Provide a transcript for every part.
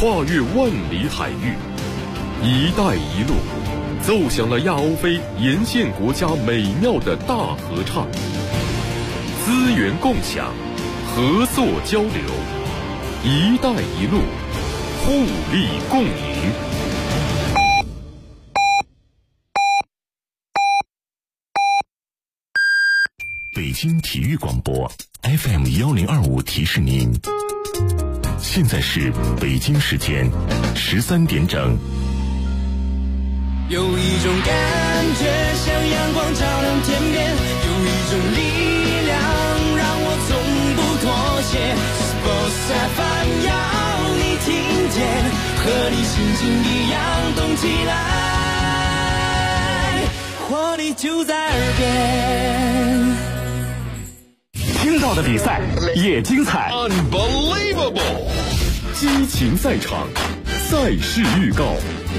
跨越万里海域，一带一路奏响了亚欧非沿线国家美妙的大合唱。资源共享，合作交流，一带一路，互利共赢。 北京体育广播 FM1025提示您，现在是北京时间13点整。 有一种感觉像阳光照亮天边，有一种力量让我从不妥协。Sports FM 要你听见，和你心情一样动起来，活力就在耳边。 听到的比赛也精彩 Unbelievable， 激情赛场，赛事预告。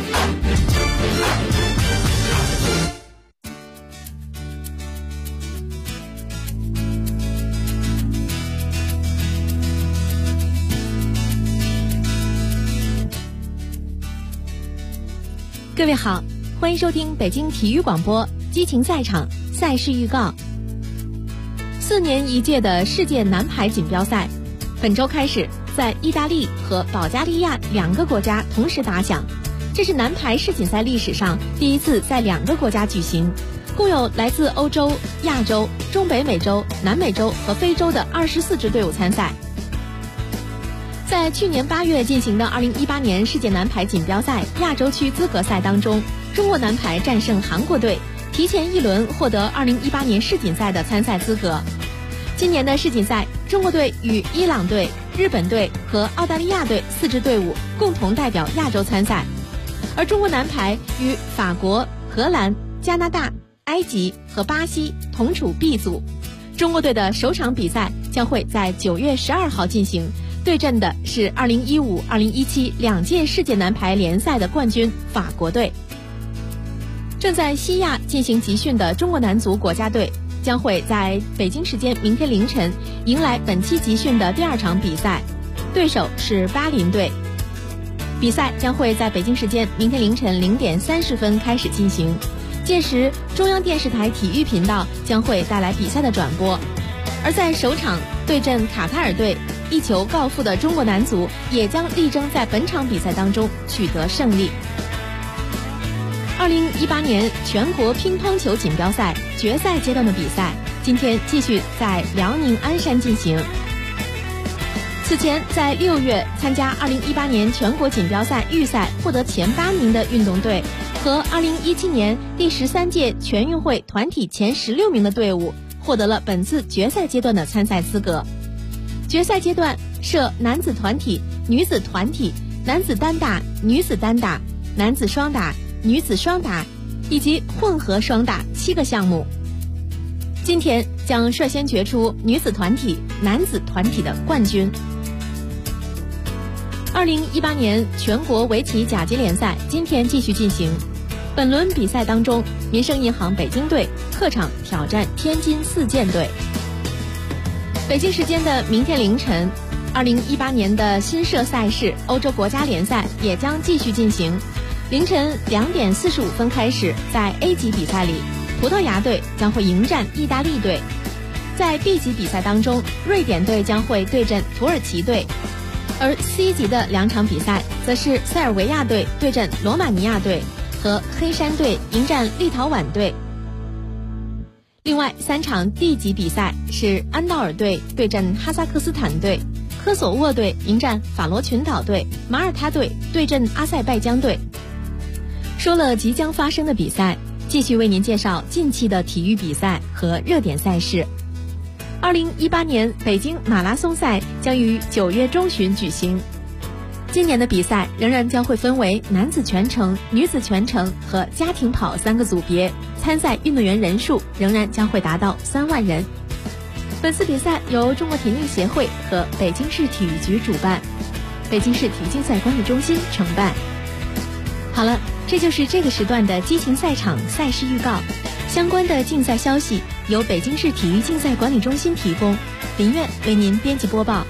各位好，欢迎收听北京体育广播激情赛场赛事预告。4年一届的世界男排锦标赛本周开始在意大利和保加利亚2个国家同时打响，这是男排世锦赛历史上第一次在2个国家举行，共有来自欧洲、亚洲、中北美洲、南美洲和非洲的24支队伍参赛。在去年8月进行的2018年世界男排锦标赛亚洲区资格赛当中，中国男排战胜韩国队，提前1轮获得2018年世锦赛的参赛资格。今年的世锦赛，中国队与伊朗队、日本队和澳大利亚队4支队伍共同代表亚洲参赛，而中国男排与法国、荷兰、加拿大、埃及和巴西同处 B 组。中国队的首场比赛将会在9月12号进行，对阵的是2015、2017两届世界男排联赛的冠军法国队。正在西亚进行集训的中国男足国家队将会在北京时间明天凌晨迎来本期集训的第2场比赛，对手是巴林队。比赛将会在北京时间明天凌晨0点30分开始进行，届时中央电视台体育频道将会带来比赛的转播。而在首场对阵卡塔尔队一球告负的中国男足也将力争在本场比赛当中取得胜利。2018年全国乒乓球锦标赛决赛阶段的比赛今天继续在辽宁鞍山进行。此前在6月参加2018年全国锦标赛预赛获得前8名的运动队和2017年第13届全运会团体前16名的队伍获得了本次决赛阶段的参赛资格。决赛阶段设男子团体、女子团体、男子单打、女子单打、男子双打、女子双打以及混合双打7个项目。今天将率先决出女子团体、男子团体的冠军。2018年全国围棋甲级联赛今天继续进行，本轮比赛当中，民生银行北京队客场挑战天津四箭队。北京时间的明天凌晨，2018年的新设赛事欧洲国家联赛也将继续进行。凌晨2点45分开始，在 A 级比赛里，葡萄牙队将会迎战意大利队。在 B 级比赛当中，瑞典队将会对阵土耳其队。而 C 级的2场比赛则是塞尔维亚队对阵罗马尼亚队和黑山队迎战立陶宛队。另外3场 D 级比赛是安道尔队对阵哈萨克斯坦队，科索沃队迎战法罗群岛队，马耳他队对阵阿塞拜疆队。说了即将发生的比赛，继续为您介绍近期的体育比赛和热点赛事。2018年北京马拉松赛将于9月中旬举行。今年的比赛仍然将会分为男子全程、女子全程和家庭跑3个组别，参赛运动员人数仍然将会达到3万人。本次比赛由中国田径协会和北京市体育局主办，北京市体育竞赛管理中心承办。好了，这就是这个时段的激情赛场赛事预告。相关的竞赛消息由北京市体育竞赛管理中心提供，林苑为您编辑播报。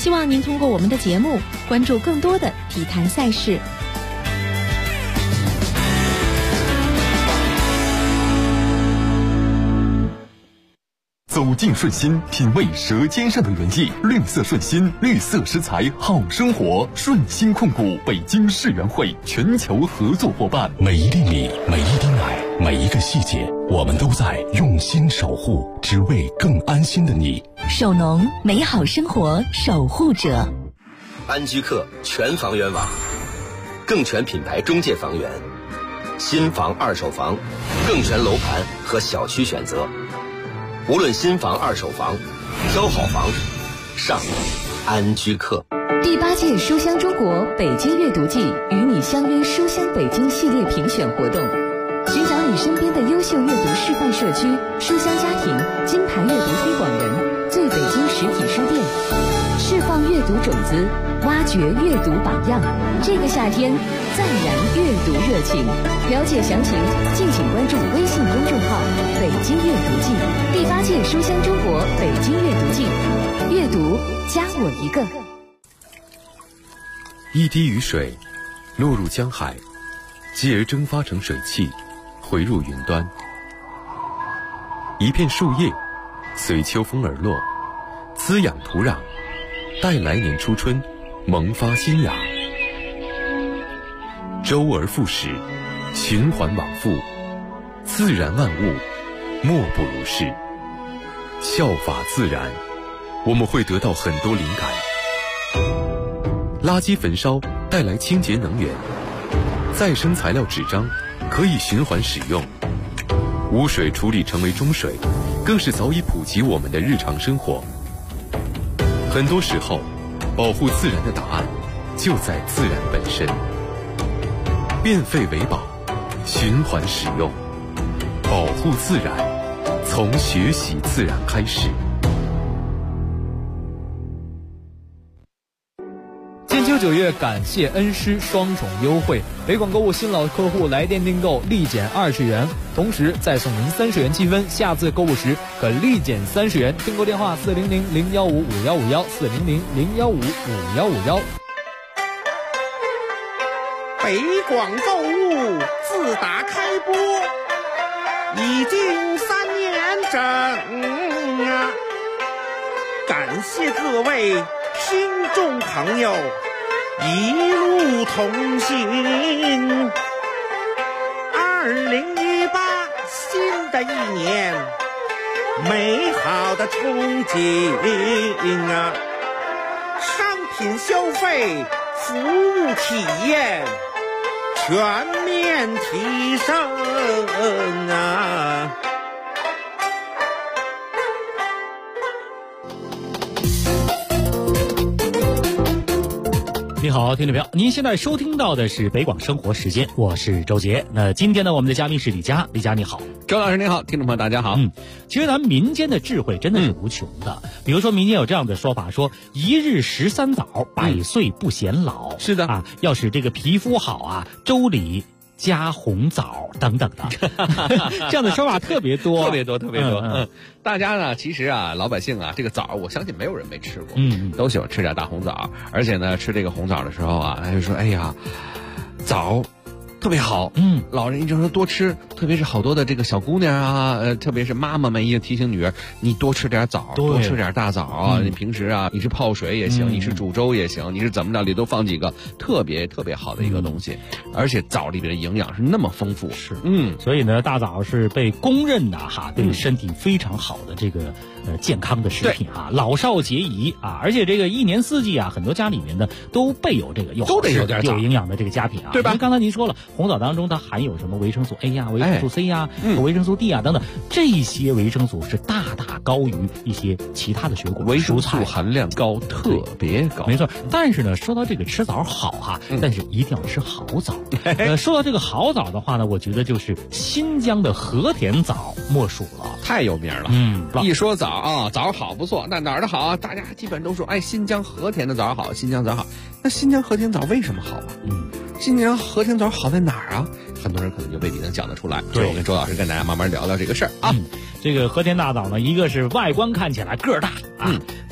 希望您通过我们的节目关注更多的体坛赛事。 走进顺心，品味舌尖上的原意。绿色顺心，绿色食材好生活。顺心控股北京世园会全球合作伙伴。 每一粒米，每一滴奶，每一个细节，我们都在用心守护，只为更安心的你。 首农，美好生活守护者。 安居客全房源网，更全品牌中介房源，新房、二手房，更全楼盘和小区选择。无论新房、二手房，挑好房，上安居客。 第8届书香中国北京阅读季与你相约书香北京系列评选活动，寻找你身边的优秀阅读示范社区、书香家庭、金牌阅读推广人、最北京实体书店，释放阅读种子，挖掘阅读榜样。这个夏天再燃阅读热情。了解详情，敬请关注微信公众号“北京阅读季”。第8届书香中国北京阅读季，阅读加我一个。 一滴雨水落入江海，继而蒸发成水汽，回入云端。一片树叶随秋风而落，滋养土壤，待来年初春萌发新芽。周而复始，循环往复，自然万物莫不如是。效法自然，我们会得到很多灵感。垃圾焚烧带来清洁能源，再生材料纸张可以循环使用，污水处理成为中水，更是早已普及我们的日常生活。很多时候，保护自然的答案就在自然本身。变废为宝，循环使用，保护自然，从学习自然开始。 金秋9月，感谢恩师双重优惠，北广购物新老客户来电订购立减20元，同时再送您30元积分，下次购物时可立减30元。订购电话400-015-5151，400-015-5151。 北广购物自打开播已经3年整啊，感谢各位听众朋友一路同行。2018新的一年，美好的憧憬啊，商品消费、服务体验全面提升啊！ 你好，听众朋友，您现在收听到的是北广生活时间，我是周杰。那今天呢，我们的嘉宾是李佳，李佳你好。 周老师您好，听众朋友大家好。 其实咱们民间的智慧真的是无穷的。比如说民间有这样的说法，说一日13枣，100岁不显老。 是的啊，要使这个皮肤好啊，粥里加红枣等等的，这样的说法特别多， 特别多。大家呢，其实啊，老百姓啊，这个枣，我相信没有人没吃过，都喜欢吃点大红枣。而且呢，吃这个红枣的时候啊，他就说，哎呀，枣特别好，老人一直说多吃，特别是好多的这个小姑娘啊，特别是妈妈们一直提醒女儿，你多吃点枣，多吃点大枣啊。你平时啊，你是泡水也行，你是煮粥也行，你是怎么着里都放几个，特别特别好的一个东西。而且枣里边的营养是那么丰富， 是，所以呢，大枣是被公认的哈，对身体非常好的这个健康的食品啊，老少皆宜啊。而且这个一年四季啊，很多家里面呢都备有这个都得有点有营养的这个佳品啊， 对吧？ 因为刚才您说了，红枣当中它含有什么维生素 A 呀、维生素 C 呀、维生素 D 啊等等，这些维生素是大大高于一些其他的水果、 维生蔬菜素含量高，特别高。 没错，但是呢，说到这个吃枣好哈，但是一定要吃好枣。说到这个好枣的话呢，我觉得就是新疆的和田枣莫属了， 太有名了。一说枣啊，枣好不错，那哪儿的好啊？大家基本都说，哎，新疆和田的枣好，新疆枣好。那新疆和田枣为什么好啊？新疆和田枣好在哪儿啊？很多人可能就未必能讲得出来。所以我跟周老师跟大家慢慢聊聊这个事儿啊。 这个和田大枣呢，一个是外观看起来个儿大啊，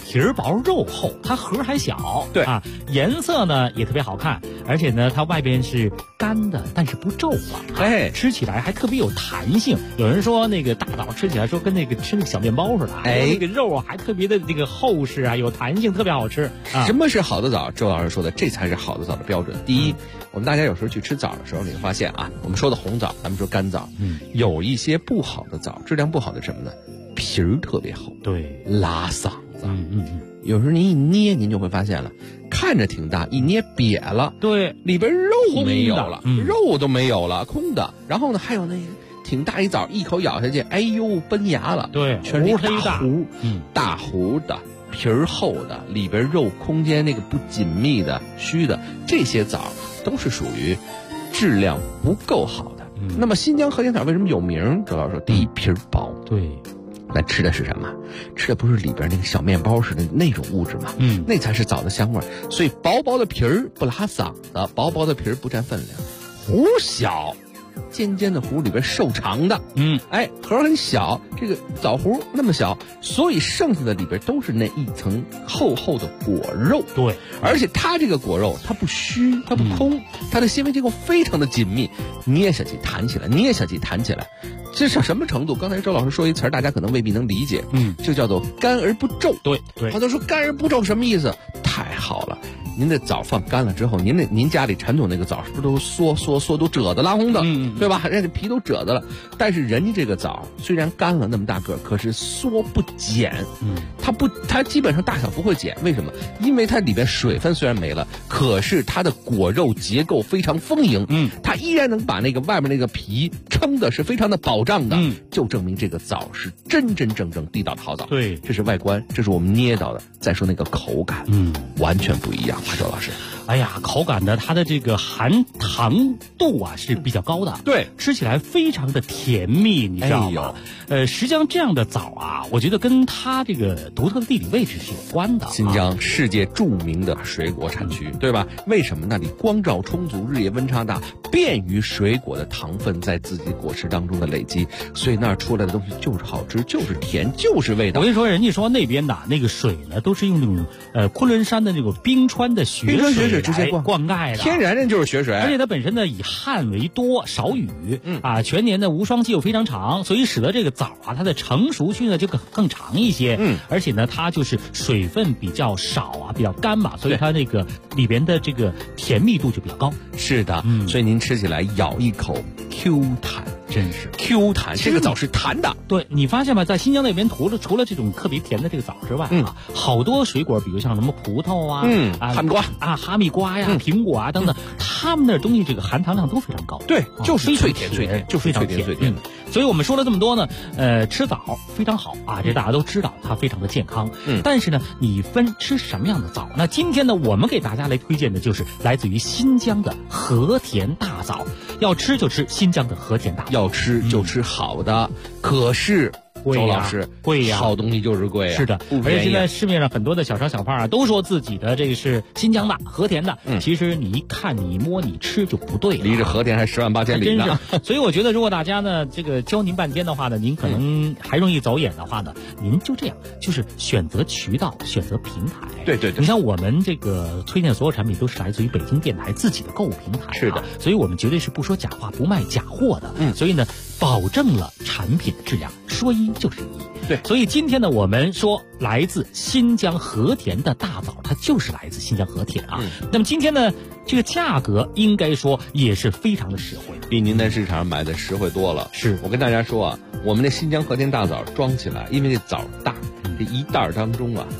皮儿薄肉厚，它核还小， 对啊，颜色呢也特别好看，而且呢它外边是干的，但是不皱了， 哎， 吃起来还特别有弹性。有人说那个大枣吃起来说跟那个吃那个小面包似的， 哎， 那个肉啊还特别的这个厚实啊，有弹性，特别好吃。啊、 什么是好的枣？周老师说的，这才是好的枣的标准。第一，我们大家有时候去吃枣的时候，你会发现啊，我们说的红枣，咱们说干枣，有一些不好的枣，质量不好的什么呢？皮儿特别厚， 对， 拉嗓子。有时候您一捏，您就会发现了，看着挺大，一捏瘪了， 对， 里边肉没有了，肉都没有了，空的。然后呢，还有那个挺大一枣，一口咬下去，哎呦，崩牙了， 对， 全是大糊， 大糊的。皮儿厚的，里边肉空间那个不紧密的、虚的，这些枣都是属于质量不够好的。那么新疆和田枣为什么有名？周老师说，第一，皮儿薄， 对， 那吃的是什么？吃的不是里边那个小面包似的那种物质嘛？那才是枣的香味。所以薄薄的皮儿不拉嗓子，薄薄的皮儿不占分量，核小。尖尖的核里边瘦长的，哎，核很小，这个枣核那么小，所以剩下的里边都是那一层厚厚的果肉。 对， 而且它这个果肉它不虚，它不空，它的纤维结构非常的紧密，捏下去弹起来，捏下去弹起来。这是什么程度？刚才周老师说一词儿，大家可能未必能理解，就叫做干而不皱。 对， 好多人说干而不皱什么意思？太好了。您的枣放干了之后，您家里传统那个枣是不是都缩都褶子拉红的，对吧？人家皮都褶子了，但是人家这个枣虽然干了那么大个，可是缩不减，它基本上大小不会减。为什么？因为它里边水分虽然没了，可是它的果肉结构非常丰盈，它依然能把那个外面那个皮撑的是非常的保障的，就证明这个枣是真真正正地道的好枣。 对， 这是外观，这是我们捏到的。再说那个口感，完全不一样。周老师， 哎呀，口感的它的这个含糖度啊是比较高的， 对， 吃起来非常的甜蜜，你知道吗？实际上这样的枣啊，我觉得跟它这个独特的地理位置是有关的。 新疆世界著名的水果产区，对吧？为什么那里光照充足，日夜温差大，便于水果的糖分在自己果实当中的累积，所以那儿出来的东西就是好吃，就是甜，就是味道。 我跟你说，人家说那边的那个水呢，都是用那种昆仑山的那种冰川的雪水直接灌溉的， 天然的就是雪水， 而且它本身呢以旱为多，少雨，全年的无霜季又非常长，所以使得这个枣啊，它的成熟期呢就更长一些，而且呢它就是水分比较少啊，比较干嘛，所以它那个里边的这个甜蜜度就比较高。 是的，所以您吃起来咬一口 Q 弹。 真是 Q 弹，这个枣是弹的。 对，你发现吗？在新疆那边，除了这种特别甜的这个枣之外好多水果，比如像什么葡萄啊， 哈密瓜啊，哈密瓜呀，苹果啊等等，他们那东西这个含糖量都非常高。 对，就是脆甜，就非常甜。 所以我们说了这么多呢，吃枣非常好啊，这大家都知道，它非常的健康。但是呢，你分吃什么样的枣？那今天呢，我们给大家来推荐的就是来自于新疆的和田大枣。要吃就吃新疆的和田大枣， 要吃就吃好的，可是周老师贵呀， 好东西就是贵啊。 是的，而且现在市面上很多的小商小贩啊，都说自己的这个是新疆的和田的，其实你一看你摸你吃就不对了， 离着和田还10万8千里呢。 所以我觉得，如果大家呢这个教您半天的话呢，您可能还容易走眼的话呢，您就这样，就是选择渠道，选择平台。 对， 你像我们这个推荐所有产品都是来自于北京电台自己的购物平台， 是的， 所以我们绝对是不说假话，不卖假货的。所以呢，保证了产品的质量，说一就是一。 对， 所以今天呢，我们说来自新疆和田的大枣，它就是来自新疆和田啊。那么今天呢，这个价格应该说也是非常的实惠， 比您在市场上买的实惠多了。 是我跟大家说啊，我们的新疆和田大枣装起来，因为这枣大，这一袋当中啊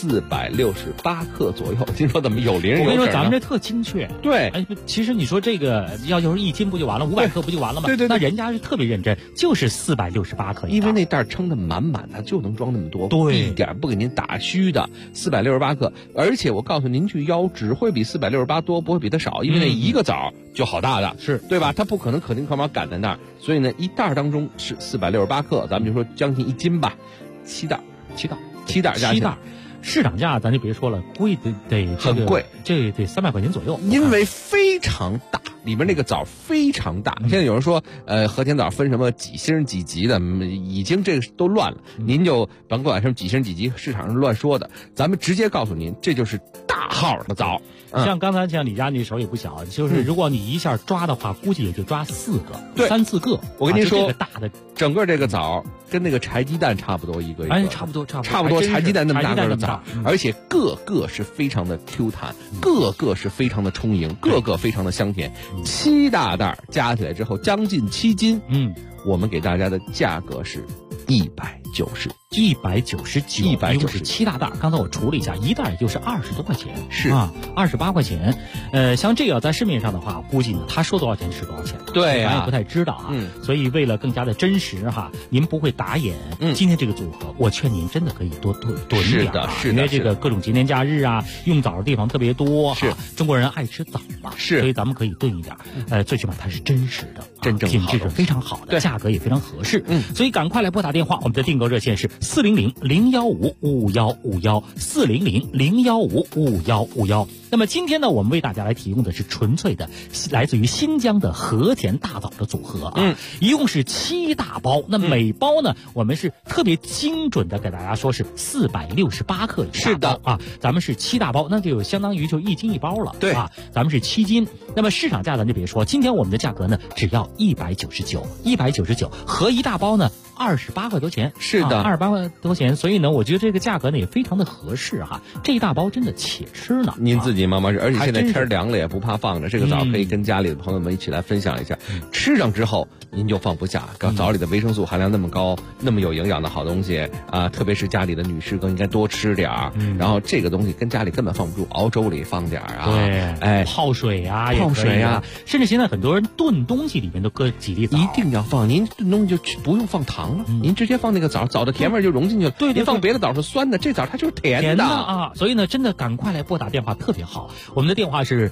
468克左右。听说怎么有零有整？ 我跟你说，咱们这特精确。 对， 其实你说这个要是1斤不就完了，500克不就完了吗？ 对， 那人家是特别认真，就是468克。 因为那袋撑得满满，它就能装那么多， 对， 一点不给您打虚的468克。而且我告诉您，去腰只会比468多，不会比它少，因为那一个枣就好大的， 是对吧？它不可能可丁可卯赶在那儿，所以呢，一袋当中是468克，咱们就说将近1斤吧，7袋加起来。 市场价咱就别说了，贵得很贵， 这得300块钱左右， 因为非常大。里面那个枣非常大，现在有人说，和田枣分什么几星几级的，已经这个都乱了。您就甭管什么几星几级，市场上乱说的，咱们直接告诉您，这就是大号的枣。 像刚才像李佳，你手也不小，就是如果你一下抓的话，估计也就抓4个、 对 3、4个。 我跟您说， 这个大的整个这个枣跟那个柴鸡蛋差不多一个， 差不多柴鸡蛋那么大个的枣，而且个个是非常的 Q 弹，个个是非常的充盈，个个非常的香甜。7大袋加起来之后将近7斤，我们给大家的价格是199， 一共是7大袋。刚才我除了一下，一袋也就是20多块钱， 是啊，28块钱。像这个在市面上的话，估计呢，他说多少钱是多少钱， 对咱也不太知道啊。所以为了更加的真实哈，您不会打眼。今天这个组合，我劝您真的可以多炖点啊，因为这个各种节年假日啊，用枣的地方特别多， 是中国人爱吃枣嘛， 是， 所以咱们可以炖一点。最起码它是真实的， 真正品质是非常好的，价格也非常合适。所以赶快来拨打电话，我们的订购热线是400-015-5151，400-015-5151。那么今天呢，我们为大家来提供的是纯粹的来自于新疆的和田大枣的组合啊，一共是7大包。那每包呢，我们是特别精准的给大家说是468克一大包， 是的啊，咱们是7大包，那就相当于就1斤1包了， 对啊，咱们是7斤。那么市场价咱就别说，今天我们的价格呢只要199，合一大包呢28块多钱， 是的 ，28块多钱。所以呢，我觉得这个价格呢也非常的合适哈。这一大包真的且吃呢， 您自己慢慢吃，而且现在天凉了也不怕放着，这个枣可以跟家里的朋友们一起来分享一下。吃上之后您就放不下，枣里的维生素含量那么高，那么有营养的好东西啊，特别是家里的女士更应该多吃点儿。然后这个东西跟家里根本放不住，熬粥里放点儿啊， 对，泡水啊，甚至现在很多人炖东西里面都搁几粒枣， 一定要放。您炖东西就不用放糖了，您直接放那个枣的甜味就融进去了。 对， 您放别的枣是酸的，这枣它就是甜的啊。所以呢，真的赶快来拨打电话特别好，我们的电话是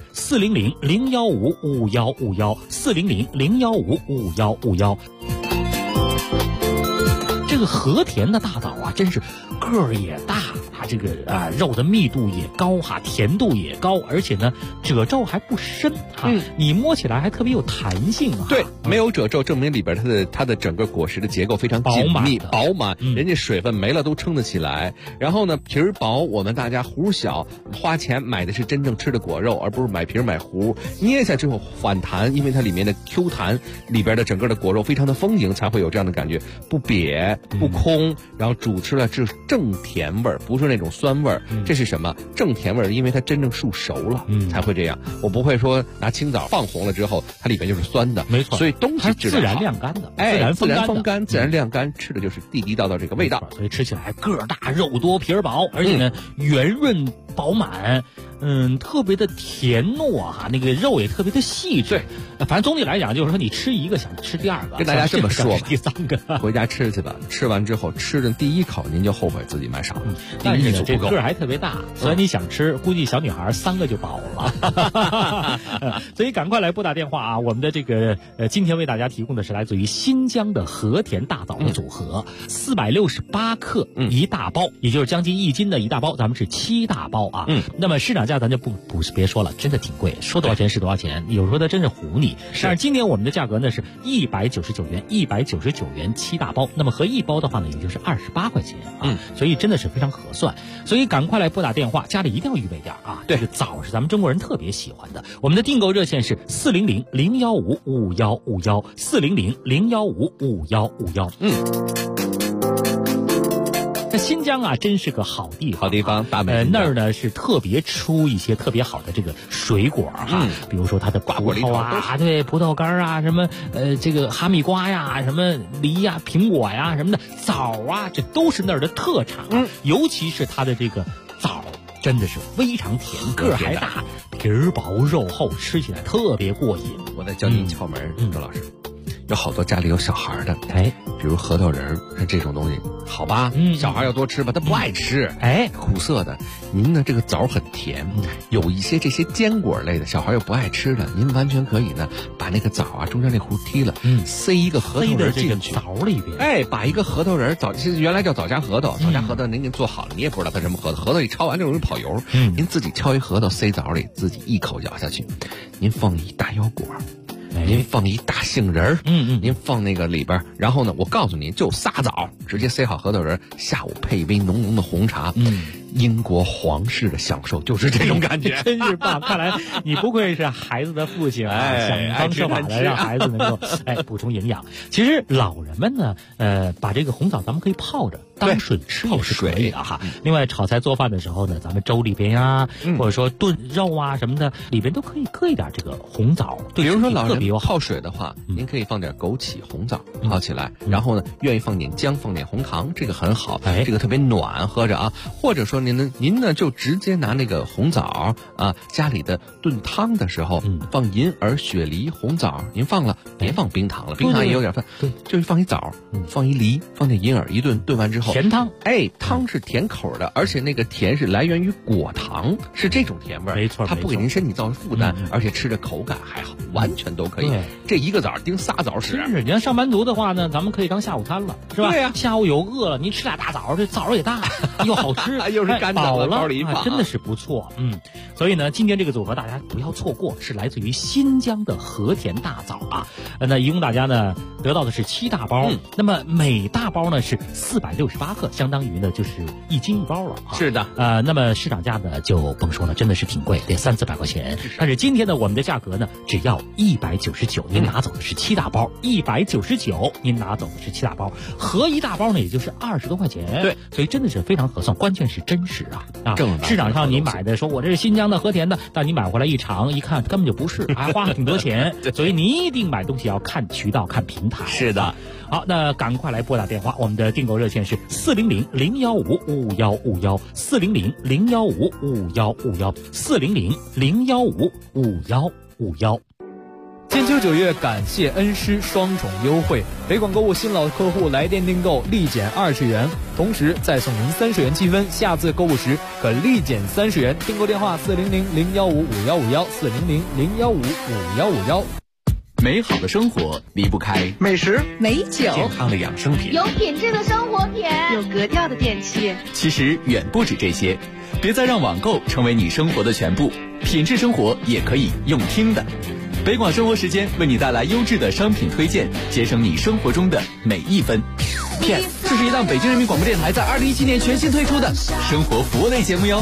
400-015-5151，400-015-5151。这个和田的大枣啊，真是个儿也大，它这个肉的密度也高哈，甜度也高，而且呢褶皱还不深哈，你摸起来还特别有弹性啊。 对，没有褶皱，证明里边它的整个果实的结构非常紧密饱满，人家水分没了都撑得起来。然后呢，皮儿薄，我们大家核小，花钱买的是真正吃的果肉，而不是买皮儿买核。捏下之后反弹，因为它里面的 Q 弹，里边的整个的果肉非常的丰盈，才会有这样的感觉，不瘪不空，然后煮吃了是正甜味儿，不是那种酸味儿。这是什么？正甜味儿，因为它真正熟了，才会这样。我不会说拿青枣放红了之后，它里面就是酸的， 没错。 所以东西自然晾干的， 自然风干，自然晾干，吃的就是地地道道这个味道。 所以吃起来个儿大、肉多、皮儿薄，而且呢圆润饱满。特别的甜糯啊，那个肉也特别的细致。反正总体来讲，就是说你吃一个想吃第二个， 跟大家这么说吧， 第3个回家吃去吧。吃完之后吃的第1口，您就后悔自己买少了。 但是呢，这个儿还特别大，所以你想吃，估计小女孩3个就饱了。所以赶快来拨打电话啊！我们的这个今天为大家提供的是来自于新疆的和田大枣的组合，468克一大包，也就是将近1斤的一大包，咱们是7大包啊。那么市场价咱就别说了，真的挺贵，说多少钱是多少钱，有时候它真是唬你。但是今年我们的价格呢是199元，199元7大包，那么合一包的话呢，也就是28块钱啊，所以真的是非常合算。所以赶快来拨打电话，家里一定要预备点啊。这个枣是咱们中国人特别喜欢的。我们的订购热线是400-015-5151，400-015-5151。新疆啊，真是个好地方， 大美。 那儿呢是特别出一些特别好的这个水果哈，比如说它的葡萄啊，对，葡萄干啊，什么这个哈密瓜呀，什么梨呀、苹果呀什么的，枣啊，这都是那儿的特产。尤其是它的这个枣，真的是非常甜，个儿还大，皮儿薄肉厚，吃起来特别过瘾。 我再教您窍门，周老师，有好多家里有小孩的， 比如核桃仁儿，像这种东西，好吧，小孩要多吃吧，他不爱吃，苦涩的。您呢，这个枣很甜，有一些这些坚果类的，小孩又不爱吃的，您完全可以呢，把那个枣啊中间那核剔了，塞一个核桃仁进去， 枣里边， 把一个核桃仁枣，其实原来叫枣夹核桃，枣夹核桃您给做好了，你也不知道它什么核桃，核桃一焯完就容易跑油，您自己敲一核桃塞枣里，自己一口咬下去，您放一大腰果。您放一大杏仁儿，您放那个里边，然后呢，我告诉您，就仨枣，直接塞好核桃仁，下午配一杯浓浓的红茶，英国皇室的享受就是这种感觉， 真是棒！看来你不愧是孩子的父亲啊，想方设法的让孩子能够补充营养。其实老人们呢，把这个红枣咱们可以泡着当水吃也是可以的哈。另外炒菜做饭的时候呢，咱们粥里边呀，或者说炖肉啊什么的，里边都可以搁一点这个红枣。 比如说老人泡水的话，您可以放点枸杞、红枣泡起来，然后呢，愿意放点姜、放点红糖，这个很好，这个特别暖，喝着啊。或者说您呢就直接拿那个红枣啊，家里的炖汤的时候，放银耳、雪梨、红枣，您放了别放冰糖了，冰糖也有点饭，就是放一枣，放一梨，放点银耳，一炖完之后， 甜汤， 汤是甜口的，而且那个甜是来源于果糖，是这种甜味儿， 没错， 它不给您身体造成负担，而且吃着口感还好，完全都可以。这一个枣盯仨枣使。 是，你要上班族的话呢，咱们可以当下午餐了，是吧？ 对呀， 下午有饿了，您吃俩大枣，这枣也大，又好吃， 又是干枣的包里一放， 真的是不错。所以呢，今天这个组合大家不要错过，是来自于新疆的和田大枣啊。那一共大家呢得到的是7大包，那么每大包呢是468克，相当于呢就是1斤1包了啊。 是的， 那么市场价呢就甭说了，真的是挺贵，得300-400块钱。但是今天呢，我们的价格呢只要199，您拿走的是7大包，199，您拿走的是7大包，合一大包呢也就是20多块钱。 对， 所以真的是非常合算，关键是真实啊！市场上你买的说我这是新疆的和田的，但你买回来一尝一看根本就不是，还花了挺多钱。所以你一定买东西要看渠道、看平台。 是的， 好，那赶快来拨打电话，我们的订购热线是400-015-5151，400-015-5151，400-015-5151。 金秋9月感谢恩师双重优惠，北广购物新老客户来电订购立减20元，同时再送您30元积分，下次购物时可立减30元。订购电话400-015-5151，400-015-5151。 美好的生活离不开美食、 美酒、 健康的养生品， 有品质的生活品， 有格调的电器。 其实远不止这些，别再让网购成为你生活的全部，品质生活也可以用听的。北广生活时间为你带来优质的商品推荐，节省你生活中的每一分。这是一档北京人民广播电台在2017年全新推出的生活服务类节目哟。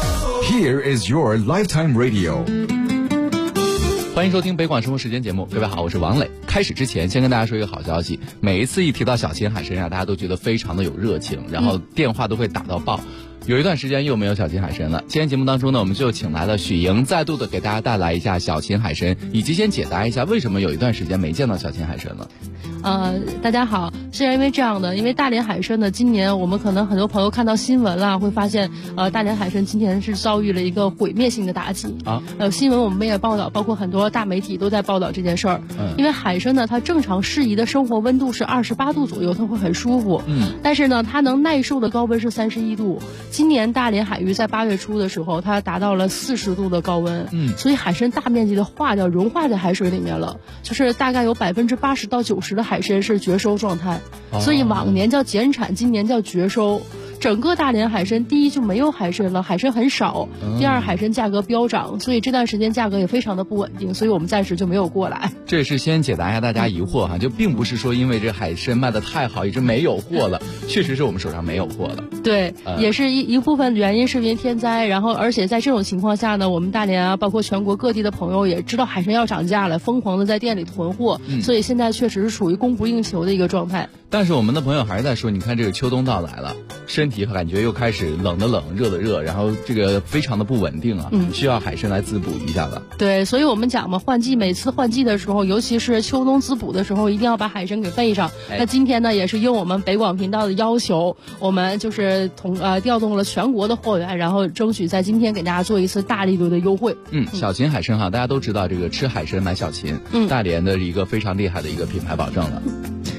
Here is your lifetime radio。 欢迎收听北广生活时间节目，各位好，我是王磊。开始之前，先跟大家说一个好消息，每一次一提到小秦海参大家都觉得非常的有热情，然后电话都会打到爆。有一段时间又没有小秦海参了，今天节目当中呢，我们就请来了许莹，再度的给大家带来一下小秦海参，以及先解答一下为什么有一段时间没见到小秦海参了。 大家好，是因为这样的，因为大连海参呢，今年我们可能很多朋友看到新闻了，会发现大连海参今年是遭遇了一个毁灭性的打击啊。新闻我们也报道，包括很多大媒体都在报道这件事儿。因为海参呢，它正常适宜的生活温度是28度左右，它会很舒服。但是呢，它能耐受的高温是31度。今年大连海域在8月初的时候，它达到了40度的高温。所以海参大面积的融化在海水里面了，就是大概有80%到90%的海参是绝收状态。所以往年叫减产，今年叫绝收。整个大连海参，第一就没有海参了，海参很少；第二，海参价格飙涨，所以这段时间价格也非常的不稳定，所以我们暂时就没有过来。 这也是先解答一下大家疑惑哈，就并不是说因为这海参卖的太好，一直没有货了，确实是我们手上没有货了。 对，也是一部分原因是因为天灾，然后而且在这种情况下呢，我们大连啊，包括全国各地的朋友也知道海参要涨价了，疯狂的在店里囤货，所以现在确实是处于供不应求的一个状态。 但是我们的朋友还是在说，你看这个秋冬到来了，身体感觉又开始冷的冷，热的热，然后这个非常的不稳定啊，需要海参来滋补一下的。 对，所以我们讲嘛，每次换季的时候，尤其是秋冬滋补的时候，一定要把海参给备上。那今天呢，也是应我们北广频道的要求，我们就是调动了全国的货源，然后争取在今天给大家做一次大力度的优惠。 小秦海参哈，大家都知道这个吃海参买小秦，大连的一个非常厉害的一个品牌保证了。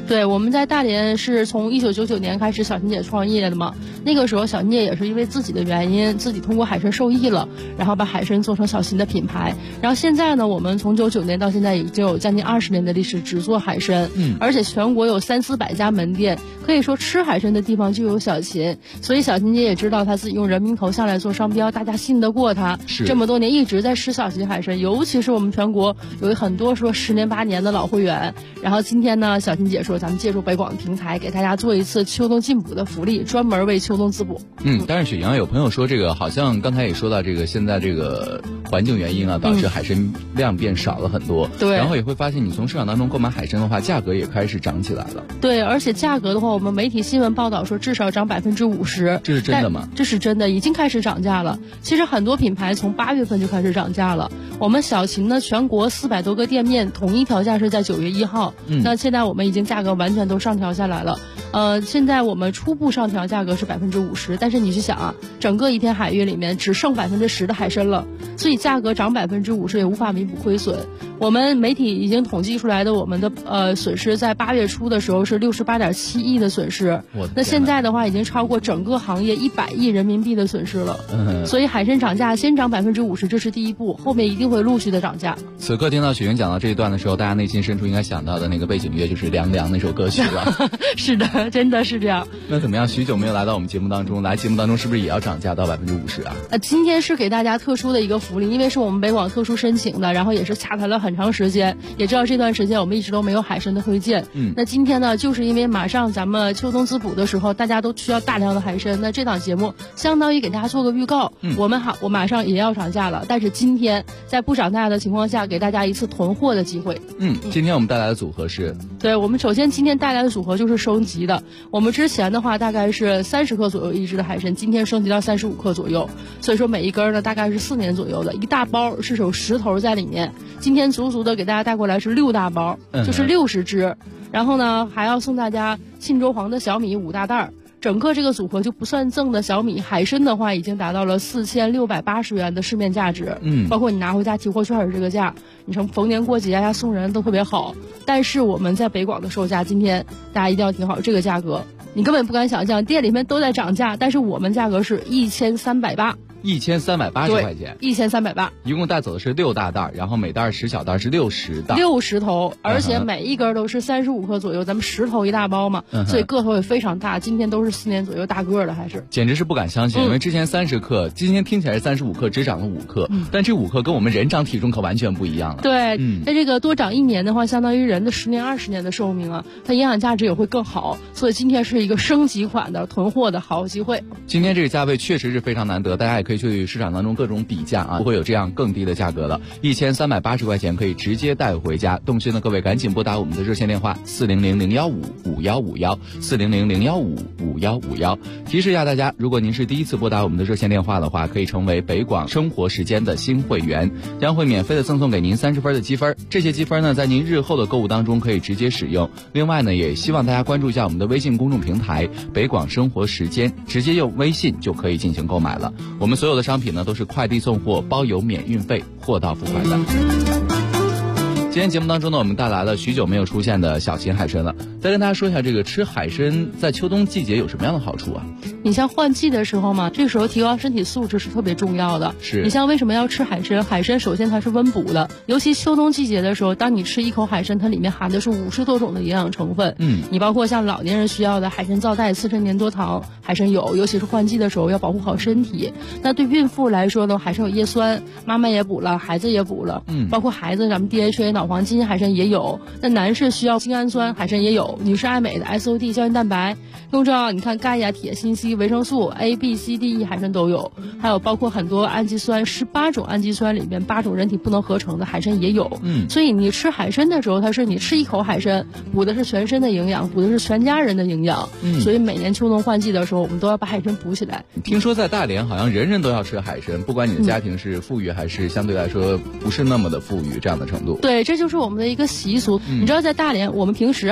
对，我们在大连是从1999年开始小琴姐创业的嘛。那个时候小琴姐也是因为自己的原因，自己通过海参受益了，然后把海参做成小琴的品牌。然后现在呢，我们从99年到现在已经有将近20年的历史，只做海参，而且全国有300-400家门店，可以说吃海参的地方就有小琴。所以小琴姐也知道她自己用人民头像来做商标，大家信得过她。这么多年一直在吃小琴海参，尤其是我们全国有很多说10年8年的老会员。然后今天呢，小琴姐说咱们借助北广的平台，给大家做一次秋冬进补的福利，专门为秋冬滋补。 但是雪阳有朋友说这个好像刚才也说到这个现在这个环境原因啊，导致海参量变少了很多。对，然后也会发现你从市场当中购买海参的话，价格也开始涨起来了。 对，而且价格的话，我们媒体新闻报道说至少涨50%。 这是真的吗？ 这是真的，已经开始涨价了。其实很多品牌从8月份就开始涨价了。我们小琴呢，全国400多个店面统一调价是在9月1号。那现在我们已经价格完全都上调下来了。现在我们初步上调价格是50%，但是你去想啊，整个一天海域里面只剩10%的海参了，所以价格涨50%也无法弥补亏损。我们媒体已经统计出来的，我们的损失在8月初的时候是68.7亿的损失，那现在的话已经超过整个行业100亿人民币的损失了。所以海参涨价先涨50%，这是第一步，后面一定会陆续的涨价。 此刻听到雪云讲到这一段的时候，大家内心深处应该想到的那个背景乐就是《凉凉》那首歌曲了。 是的，真的是这样。 那怎么样？许久没有来到我们节目当中，来节目当中是不是也要涨价到50%啊？ 今天是给大家特殊的一个福利，因为是我们北广特殊申请的，然后也是洽谈了很长时间，也知道这段时间我们一直都没有海参的推荐。那今天呢，就是因为马上咱们秋冬滋补的时候，大家都需要大量的海参，那这档节目相当于给大家做个预告。我马上也要涨价了，但是今天在不涨价的情况下，给大家一次囤货的机会。 今天我们带来的组合是？ 对，我们首先今天带来的组合就是升级的。我们之前的话大概是30克左右一只的海参，今天升级到35克左右，所以说每一根呢大概是4年左右的，一大包是有10头在里面。今天足足的给大家带过来是6大包，就是60只。然后呢还要送大家沁州黄的小米5大袋。整个这个组合就不算赠的小米海参的话，已经达到了4680元的市面价值。包括你拿回家提货券是这个价，你从逢年过节呀送人都特别好。但是我们在北广的售价，今天大家一定要听好这个价格，你根本不敢想象，店里面都在涨价，但是我们价格是1380。 1380块钱 ，1380， 一共带走的是6大袋，然后每袋10小袋是60袋 ，60头，而且每一根都是35克左右，咱们10头一大包嘛，所以个头也非常大。今天都是4年左右大个的，还是简直是不敢相信，因为之前30克，今天听起来是35克，只涨了5克，但这5克跟我们人长体重可完全不一样了。 对，那这个多长1年的话，相当于人的10年20年的寿命啊，它营养价值也会更好，所以今天是一个升级款的囤货的好机会。 今天这个价位确实是非常难得，大家也可以去市场当中各种比价啊，不会有这样更低的价格了。1380块钱可以直接带回家。动心的各位赶紧拨打我们的热线电话400-015-5151，400-015-5151。提示一下大家，如果您是第一次拨打我们的热线电话的话，可以成为北广生活时间的新会员，将会免费的赠送给您30分的积分。这些积分呢，在您日后的购物当中可以直接使用。另外呢，也希望大家关注一下我们的微信公众平台北广生活时间，直接用微信就可以进行购买了。我们所有的商品呢都是快递送货，包邮免运费，货到付款的。今天节目当中呢，我们带来了许久没有出现的小琴海参了。再跟大家说一下，这个吃海参在秋冬季节有什么样的好处啊？ 你像换季的时候嘛，这个时候提高身体素质是特别重要的。 是你像为什么要吃海参？海参首先它是温补的，尤其秋冬季节的时候，当你吃一口海参，它里面含的是50多种的营养成分。你包括像老年人需要的海参皂苷、刺身粘多糖，海参有，尤其是换季的时候要保护好身体。那对孕妇来说呢，海参有叶酸，妈妈也补了，孩子也补了。包括孩子咱们 DHA 脑黄金海参也有。那男士需要精氨酸，海参也有。女士爱美的 SOD 胶原蛋白，更重要，你看钙呀、铁、锌、硒、维生素 A、B、C、D、E 海参都有，还有包括很多氨基酸，18种氨基酸里面8种人体不能合成的海参也有。所以你吃海参的时候，它是你吃一口海参，补的是全身的营养，补的是全家人的营养。所以每年秋冬换季的时候，我们都要把海参补起来。 听说在大连好像人人都要吃海参，不管你的家庭是富裕还是相对来说不是那么的富裕这样的程度。 对，这就是我们的一个习俗。你知道在大连，我们平时啊，就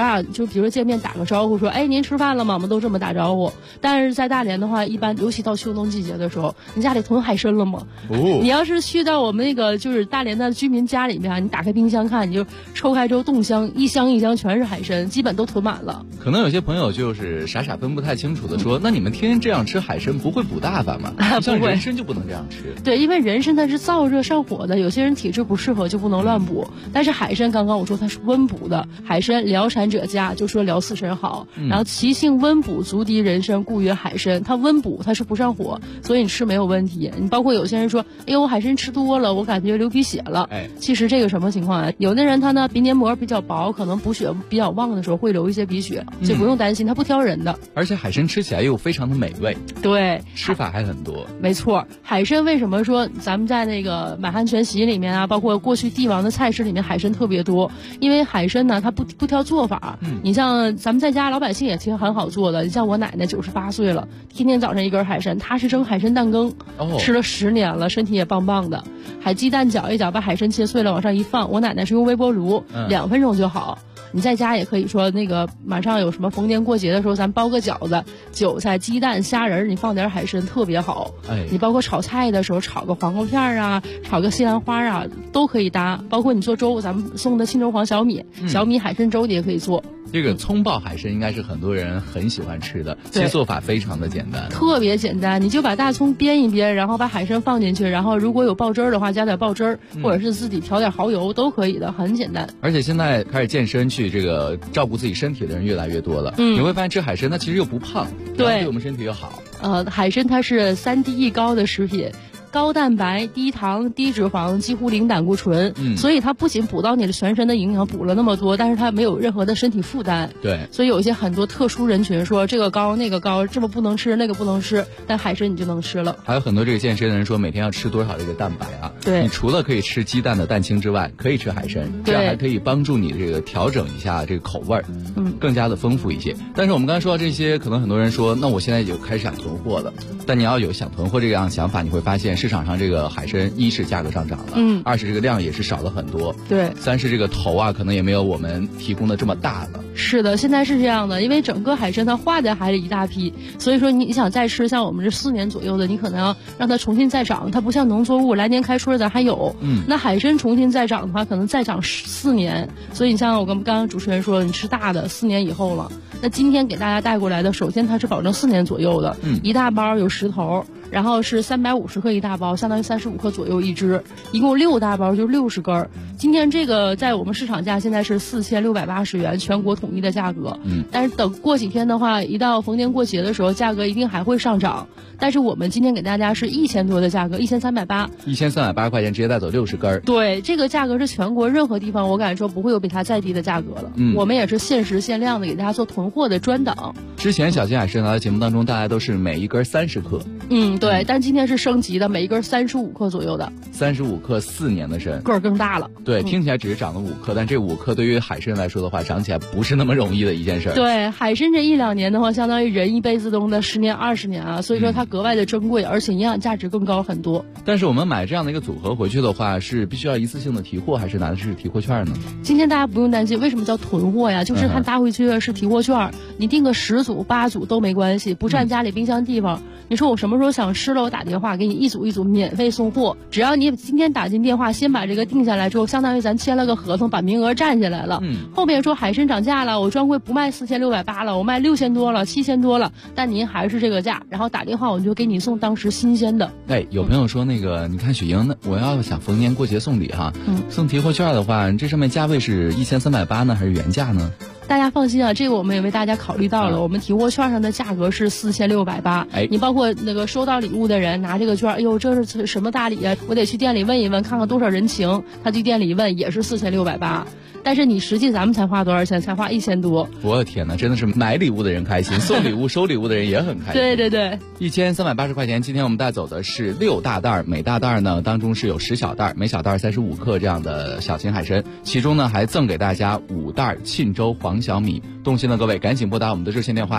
就比如说见面打个招呼，说哎您吃饭了吗？我们都这么打招呼。但是在大连的话，一般尤其到秋冬季节的时候，你家里囤海参了吗？你要是去到我们那个就是大连的居民家里面，你打开冰箱看，你就抽开之后冻箱一箱一箱全是海参，基本都囤满了。 可能有些朋友就是傻傻分不太清楚的说，那你们天天这样吃海参不会补大发吗？像人参就不能这样吃。 对，因为人参它是燥热上火的，有些人体质不适合就不能乱补。但是海参刚刚我说它是温补的，海参疗产者佳，就说疗四神好。然后其性温补，足敌人参，故曰海参。它温补，它是不上火，所以你吃没有问题。你包括有些人说，哎呦我海参吃多了，我感觉流鼻血了。其实这个什么情况啊？有的人他呢鼻黏膜比较薄，可能补血比较旺的时候会流一些鼻血，所以不用担心，它不挑人的。 而且海参吃起来又非常的美味。 对， 吃法还很多。 没错，海参为什么说咱们在那个满汉全席里面啊，包括过去帝王的菜式里面海参特别多？因为海参呢，它不挑做法。你像咱们在家老百姓也其实很好做的，你像我奶奶98岁了，天天早上一根海参，她是蒸海参蛋羹，吃了10年了，身体也棒棒的。海鸡蛋搅一搅，把海参切碎了往上一放，我奶奶是用微波炉2分钟就好。你在家也可以说那个马上有什么逢年过节的时候，咱包个饺子，韭菜、鸡蛋、虾仁，你放点海参特别好。你包括炒菜的时候，炒个黄瓜片啊，炒个西兰花啊，都可以搭。包括你做粥，咱们送的青州黄小米、小米海参粥，你也可以做。 这个葱爆海参应该是很多人很喜欢吃的，其实做法非常的简单， 特别简单。你就把大葱煸一煸，然后把海参放进去，然后如果有爆汁儿的话，加点爆汁儿，或者是自己调点蚝油都可以的，很简单。 而且现在开始健身去这个照顾自己身体的人越来越多了，你会发现吃海参它其实又不胖，对我们身体又好。 海参它是3低1高的食品。高蛋白、低糖、低脂肪，几乎零胆固醇，所以它不仅补到你的全身的营养，补了那么多，但是它没有任何的身体负担。 对， 所以有一些很多特殊人群说这个高那个高，这么不能吃那个不能吃，但海参你就能吃了。 还有很多这个健身的人说每天要吃多少这个蛋白啊？ 对， 你除了可以吃鸡蛋的蛋清之外，可以吃海参，这样还可以帮助你这个调整一下这个口味儿，更加的丰富一些。但是我们刚才说到这些，可能很多人说，那我现在就开始想囤货了。但你要有想囤货这样的想法，你会发现市场上这个海参一是价格上涨了，2是这个量也是少了很多， 对 ，3是这个头啊可能也没有我们提供的这么大了。 是的，现在是这样的，因为整个海参它化在海里一大批，所以说你想再吃，像我们这4年左右的，你可能要让它重新再长，它不像农作物来年开春咱还有，那海参重新再长的话，可能再长4年，所以你像我刚刚主持人说，你吃大的4年以后了。那今天给大家带过来的，首先它是保证4年左右的，一大包有10头。然后是350克一大包，相当于35克左右一只，一共6大包就60根。今天这个在我们市场价现在是4680元，全国统一的价格。但是等过几天的话，一到逢年过节的时候，价格一定还会上涨。但是我们今天给大家是1000多的价格，1380，1380 块钱直接带走60根。 对，这个价格是全国任何地方我敢说不会有比它再低的价格了。我们也是限时限量的给大家做囤货的专档。 之前小金海参来的节目当中，大家都是每一根30克。 对，但今天是升级的，每一根35克左右的 ，35克4年的参， 个儿更大了。 对，听起来只是长了5克，但这5克对于海参来说的话，长起来不是那么容易的一件事。 对，海参这1-2年的话，相当于人一辈子中的10年20年啊，所以说它格外的珍贵，而且营养价值更高很多。 但是我们买这样的一个组合回去的话，是必须要一次性的提货，还是拿的是提货券呢？ 今天大家不用担心，为什么叫囤货呀？就是它搭回去是提货券，你订个10组8组都没关系，不占家里冰箱地方。你说我什么时候想吃了，我打电话给你一组一组免费送货，只要你今天打进电话，先把这个定下来之后，相当于咱签了个合同，把名额占下来了。后面说海参涨价了，我专柜不卖4680了，我卖6000多了，7000多了，但您还是这个价，然后打电话我就给你送当时新鲜的。 有朋友说那个，你看雪莹，那我要想逢年过节送礼哈，送提货券的话，这上面价位是1380呢，还是原价呢？ 大家放心啊，这个我们也为大家考虑到了，我们提货券上的价格是4680。你包括那个收到礼物的人拿这个券，哎呦，这是什么大礼啊？我得去店里问一问，看看多少人情。他去店里一问，也是4680。但是你实际咱们才花多少钱？才花1000多。 我的天哪，真的是买礼物的人开心，送礼物收礼物的人也很开心。 对对对 ，1380块钱。今天我们带走的是6大袋，每大袋呢当中是有10小袋，每小袋35克这样的小型海参，其中呢还赠给大家5袋沁州黄小米。动心的各位赶紧拨打我们的热线电话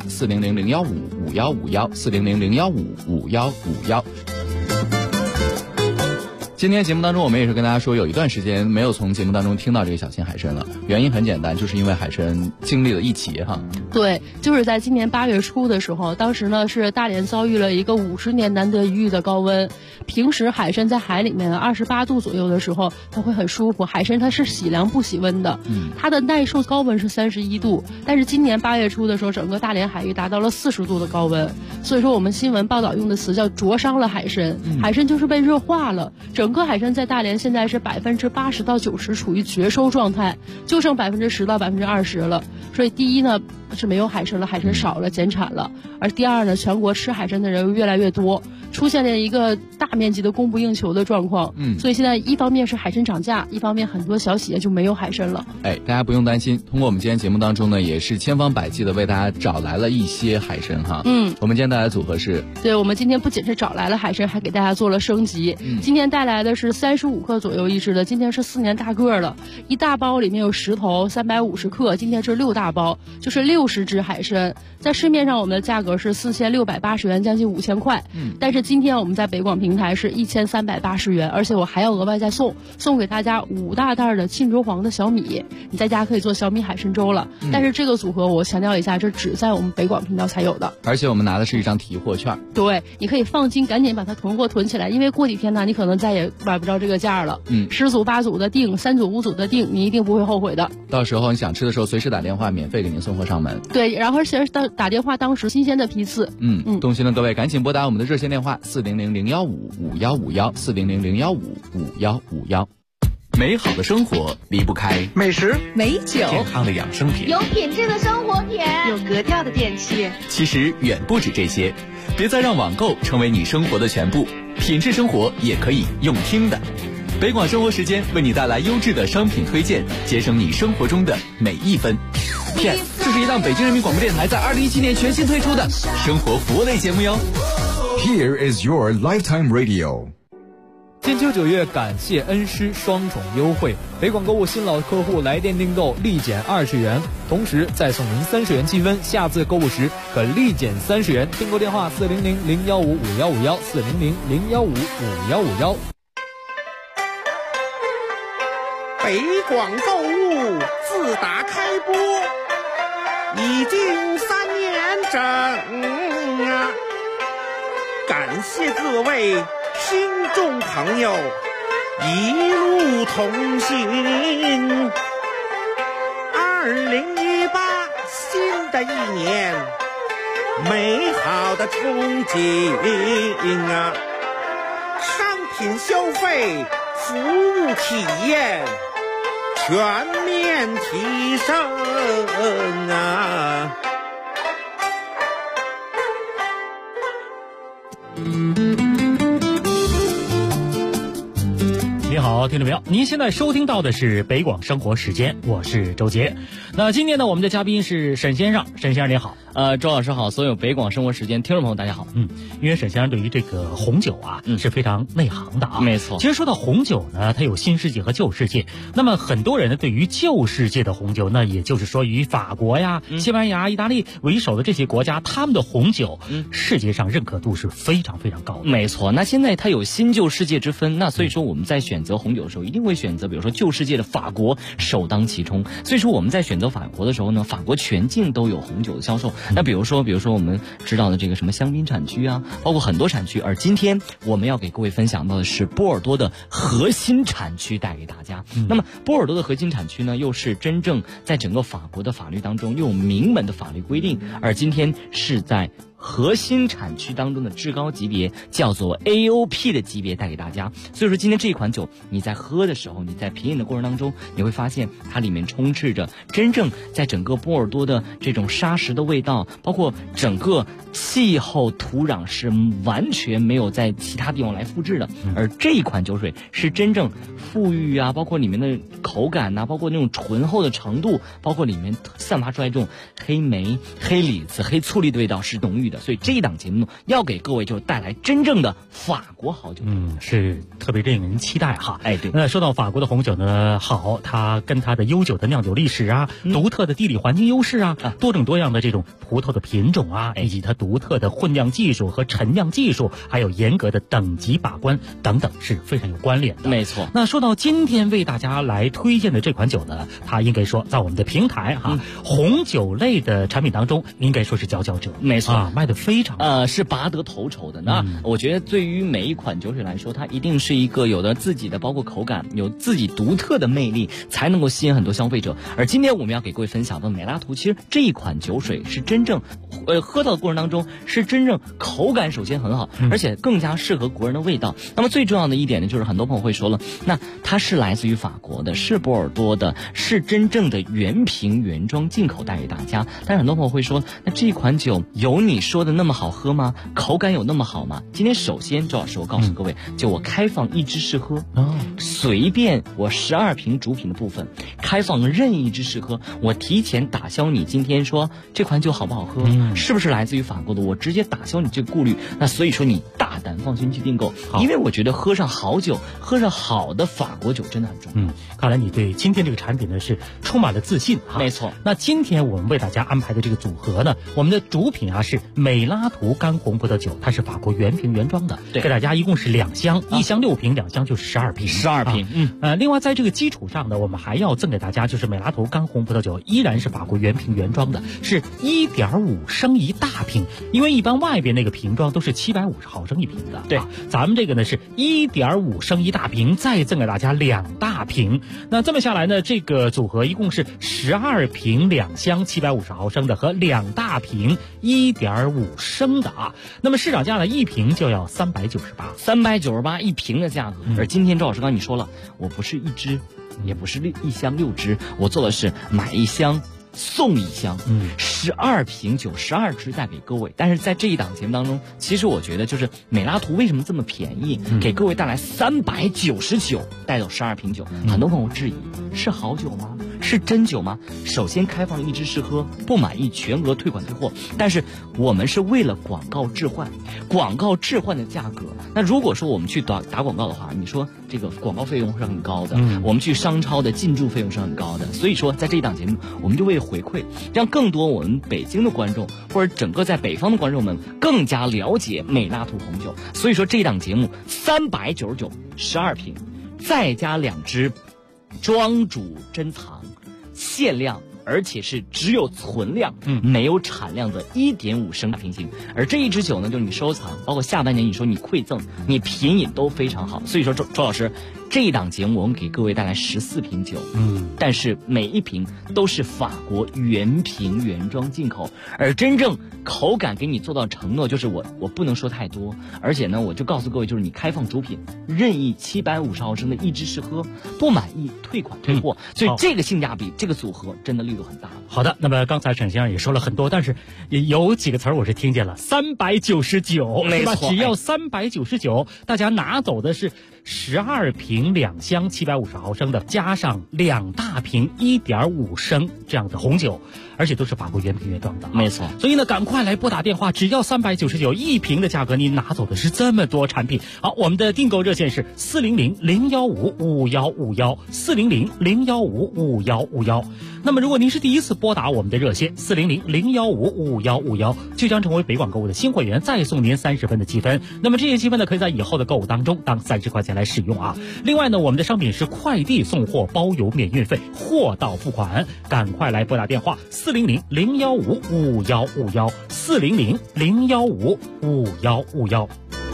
400-015-5151，400-015-5151。 今天节目当中，我们也是跟大家说，有一段时间没有从节目当中听到这个小型海参了。原因很简单，就是因为海参经历了一劫哈。 对，就是在今年8月初的时候，当时呢是大连遭遇了一个50年难得一遇的高温。平时海参在海里面28度左右的时候，它会很舒服。海参它是喜凉不喜温的，它的耐受高温是31度，但是今年8月初的时候，整个大连海域达到了40度的高温。所以说我们新闻报道用的词叫灼伤了海参，海参就是被热化了。整个海参在大连现在是80%到90%处于绝收状态，就剩10%到20%了。所以第一呢是没有海参了，海参少了，减产了。而第二呢，全国吃海参的人越来越多，出现了一个大面积的供不应求的状况。所以现在一方面是海参涨价，一方面很多小企业就没有海参了。 大家不用担心，通过我们今天节目当中呢，也是千方百计的为大家找来了一些海参哈。我们今天带来的组合是， 对，我们今天不仅是找来了海参，还给大家做了升级。今天带来的是35克左右一只的，今天是4年大个了，一大包里面有10头，350克，今天是6大包，就是60只海参。在市面上我们的价格是4680元，将近5000块。但是今天我们在北广平台是1380元，而且我还要额外再送给大家5大袋的沁州黄的小米，你在家可以做小米海参粥了。但是这个组合我强调一下，这只在我们北广频道才有的， 而且我们拿的是一张提货券。 对，你可以放心赶紧把它囤货囤起来，因为过几天呢，你可能再也买不着这个价了。10组8组的订，3组5组的订，你一定不会后悔的。 到时候你想吃的时候，随时打电话，免费给您送货上门。 对，然后而且打电话当时新鲜的批次。 动心的各位赶紧拨打我们的热线电话400-015-5151，400-015-5151。 美好的生活离不开美食、 美酒、 健康的养生品、 有品质的生活品、 有格调的电器。 其实远不止这些，别再让网购成为你生活的全部，品质生活也可以用听的。北广生活时间为你带来优质的商品推荐，节省你生活中的每一分。 Yes， 这是一档北京人民广播电台在2017年全新推出的生活服务类节目哟。 Here is your lifetime radio。 金秋9月感谢恩师双重优惠，北广购物新老客户来电订购立减20元，同时再送您30元积分，下次购物时可立减30元。订购电话400-015-5151，400-015-5151。 北广购物自打开播已经3年整啊，感谢各位听众朋友一路同行。2018新的一年，美好的憧憬啊，商品消费、服务体验全面提升啊！ 你好，听众朋友，您现在收听到的是北广生活时间，我是周杰。那今天呢，我们的嘉宾是沈先生，沈先生你好。 周老师好，所有北广生活时间听众朋友大家好。 因为沈先生对于这个红酒啊，是非常内行的啊。 没错。 其实说到红酒呢，它有新世界和旧世界。那么很多人呢，对于旧世界的红酒，那也就是说以法国呀、西班牙、意大利为首的这些国家，他们的红酒，世界上认可度是非常非常高的。 没错。那现在它有新旧世界之分，那所以说我们在选择红酒的时候，一定会选择比如说旧世界的法国首当其冲。所以说我们在选择法国的时候呢，法国全境都有红酒的销售。那比如说我们知道的这个什么香槟产区啊，包括很多产区。而今天我们要给各位分享到的是波尔多的核心产区带给大家。那么波尔多的核心产区呢，又是真正在整个法国的法律当中又有明文的法律规定，而今天是在核心产区当中的至高级别，叫做 AOP 的级别带给大家。所以说今天这一款酒你在喝的时候，你在品饮的过程当中，你会发现它里面充斥着真正在整个波尔多的这种沙石的味道，包括整个气候土壤是完全没有在其他地方来复制的。而这一款酒水是真正富裕啊，包括里面的口感啊，包括那种醇厚的程度，包括里面散发出来这种黑莓、黑李子、黑醋栗的味道是浓郁的。 的。所以这一档节目呢，要给各位就带来真正的法国好酒。 是特别令人期待哈。 哎，对。 那说到法国的红酒呢，好，它跟它的悠久的酿酒历史啊，独特的地理环境优势啊，多种多样的这种葡萄的品种啊，以及它独特的混酿技术和陈酿技术，还有严格的等级把关等等，是非常有关联的。 没错。 那说到今天为大家来推荐的这款酒呢，它应该说在我们的平台红酒类的产品当中，应该说是佼佼者。 没错， 卖得非常是拔得头筹的。那我觉得对于每一款酒水来说，它一定是一个有的自己的包括口感，有自己独特的魅力，才能够吸引很多消费者。而今天我们要给各位分享的美拉图，其实这一款酒水是真正喝到的过程当中是真正口感首先很好，而且更加适合国人的味道。那么最重要的一点呢，就是很多朋友会说了，那它是来自于法国的，是波尔多的，是真正的原瓶原装进口带给大家。但是很多朋友会说，那这款酒有你说的那么好喝吗？口感有那么好吗？今天首先周老师我告诉各位，就我开放一支试喝，随便我12瓶主品的部分开放任意一支试喝，我提前打消你今天说这款酒好不好喝，是不是来自于法国的，我直接打消你这个顾虑。那所以说你大胆放心去订购，因为我觉得喝上好酒，喝上好的法国酒真的很重要。 看来你对今天这个产品呢是充满了自信哈。 没错。 那今天我们为大家安排的这个组合呢，我们的主品是美拉图干红葡萄酒，它是法国原瓶原装的， 对， 给大家一共是2箱，1箱6瓶，2箱就是12瓶 ，12瓶。 另外在这个基础上呢，我们还要赠给大家就是美拉图干红葡萄酒，依然是法国原瓶原装的，是1.5升一大瓶，因为一般外边那个瓶装都是750毫升一瓶的， 对， 咱们这个呢是1.5升一大瓶，再赠给大家2大瓶。那这么下来呢，这个组合一共是12瓶2箱750毫升的和2大瓶1.5升的啊。那么市场价呢，一瓶就要 398一瓶的价格。而今天周老师刚才你说了，我不是一支，也不是1箱6支，我做的是买1箱送1箱，12瓶酒12支带给各位。但是在这一档节目当中，其实我觉得就是美拉图为什么这么便宜，给各位带来399带走12瓶酒。很多朋友质疑，是好酒吗？是真酒吗？首先开放一支试喝，不满意全额退款退货。但是我们是为了广告置换，广告置换的价格。那如果说我们去打广告的话，你说这个广告费用是很高的，我们去商超的进驻费用是很高的。所以说在这一档节目，我们就为了回馈，让更多我们北京的观众或者整个在北方的观众们更加了解美拉图红酒。所以说这一档节目399 12瓶，再加2支庄主珍藏限量，而且是只有存量，没有产量的1.5升大瓶型。而这一支酒呢，就是你收藏，包括下半年你说你馈赠，你品饮都非常好。所以说周老师，这一档节目我们给各位带来14瓶酒，但是每一瓶都是法国原瓶原装进口，而真正口感给你做到承诺，就是我不能说太多，而且呢，我就告诉各位，就是你开放主品，任意750毫升的一支试喝，不满意退款退货。所以这个性价比，这个组合真的力度很大。 好的，那么刚才沈先生也说了很多，但是有几个词儿我是听见了，399， 没错， 只要399，大家拿走的是12瓶2箱750毫升的，加上2大瓶1.5升这样的红酒，而且都是法国原瓶原装的， 没错。 所以呢，赶快来拨打电话，只要399一瓶的价格，你拿走的是这么多产品。好，我们的订购热线是400-015-5151，400-015-5151。那么如果您是第一次拨打我们的热线400-015-5151，就将成为北广购物的新会员，再送您30分的积分。那么这些积分呢，可以在以后的购物当中当30块钱来使用啊。另外呢，我们的商品是快递送货，包邮免运费，货到付款。赶快来拨打电话400-015-5151，400-015-5151。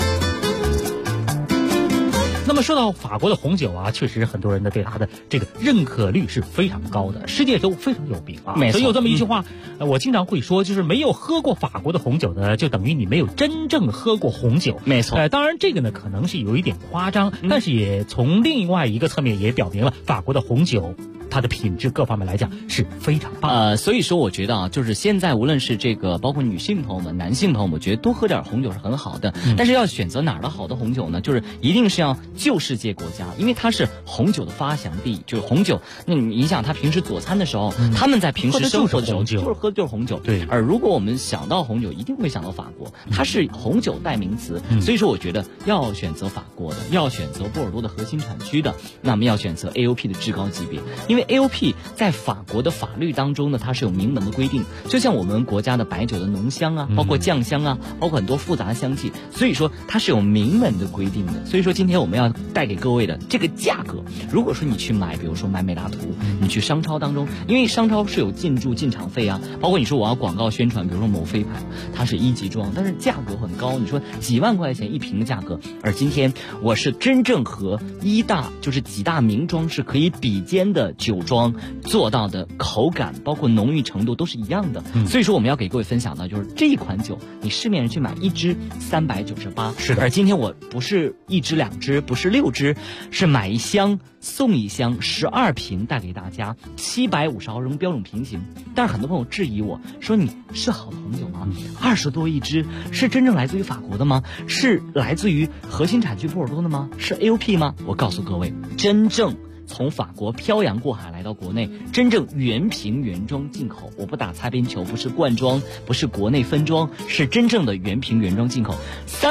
那么说到法国的红酒啊，确实很多人呢对它的这个认可率是非常高的，世界都非常有名啊。 没错， 所以有这么一句话，我经常会说，就是没有喝过法国的红酒呢，就等于你没有真正喝过红酒。 没错， 当然这个呢可能是有一点夸张，但是也从另外一个侧面也表明了法国的红酒它的品质各方面来讲是非常棒。 所以说我觉得啊，就是现在无论是这个包括女性朋友们、男性朋友们，我觉得多喝点红酒是很好的。但是要选择哪儿的好的红酒呢？就是一定是要旧世界国家，因为它是红酒的发祥地，就是红酒。那你想，他平时佐餐的时候，他们在平时生活的时候就是喝的就是红酒。 对。 而如果我们想到红酒，一定会想到法国，它是红酒代名词。所以说，我觉得要选择法国的，要选择波尔多的核心产区的，那么要选择 AOP 的至高级别，因为 AOP 在法国的法律当中呢，它是有明文的规定，就像我们国家的白酒的浓香啊，包括酱香啊，包括很多复杂的香气，所以说它是有明文的规定的。所以说今天我们要带给各位的这个价格，如果说你去买，比如说买美拉图，你去商超当中，因为商超是有进场费啊，包括你说我要广告宣传，比如说某飞牌，它是1级装，但是价格很高，你说几万块钱一瓶的价格，而今天我是真正和就是几大名庄是可以比肩的酒庄做到的口感，包括浓郁程度都是一样的。所以说我们要给各位分享的就是这一款酒，你市面上去买1支398， 是的。 而今天我不是1支2支，不是6支，是买1箱送1箱12瓶带给大家，750毫升标准瓶型。但是很多朋友质疑我说，你是好的红酒吗？20多1支，是真正来自于法国的吗？是来自于核心产区波尔多的吗？是 AOP 吗？我告诉各位，真正从法国漂洋过海来到国内，真正原瓶原装进口，我不打擦边球，不是罐装，不是国内分装，是真正的原瓶原装进口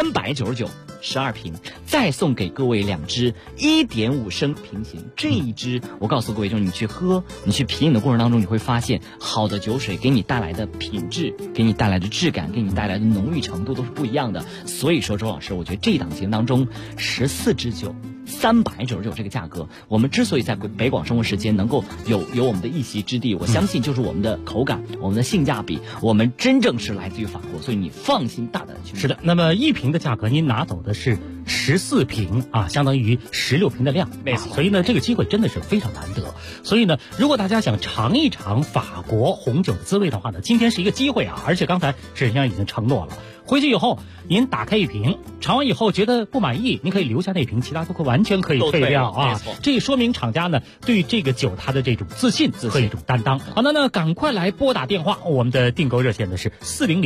，399。12瓶，再送给各位2支1.5升瓶型。这一支我告诉各位，就是你去喝，你去品饮的过程当中，你会发现好的酒水给你带来的品质，给你带来的质感，给你带来的浓郁程度都是不一样的。所以说周老师，我觉得这一档节目当中14支酒399这个价格，我们之所以在北广生活时间能够有我们的一席之地，我相信就是我们的口感，我们的性价比，我们真正是来自于法国，所以你放心大胆的去。 是的，那么1瓶的价格您拿走的是14瓶啊，相当于16瓶的量， 没错。 所以呢，这个机会真的是非常难得。所以呢，如果大家想尝一尝法国红酒的滋味的话呢，今天是一个机会啊！而且刚才沈先生已经承诺了，回去以后您打开1瓶，尝完以后觉得不满意，您可以留下那瓶，其他都完全可以退掉啊！这说明厂家呢对这个酒它的这种自信和一种担当。好的呢，赶快来拨打电话，我们的订购热线呢是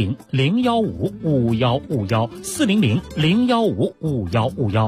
400-015-5151，400-015-5151。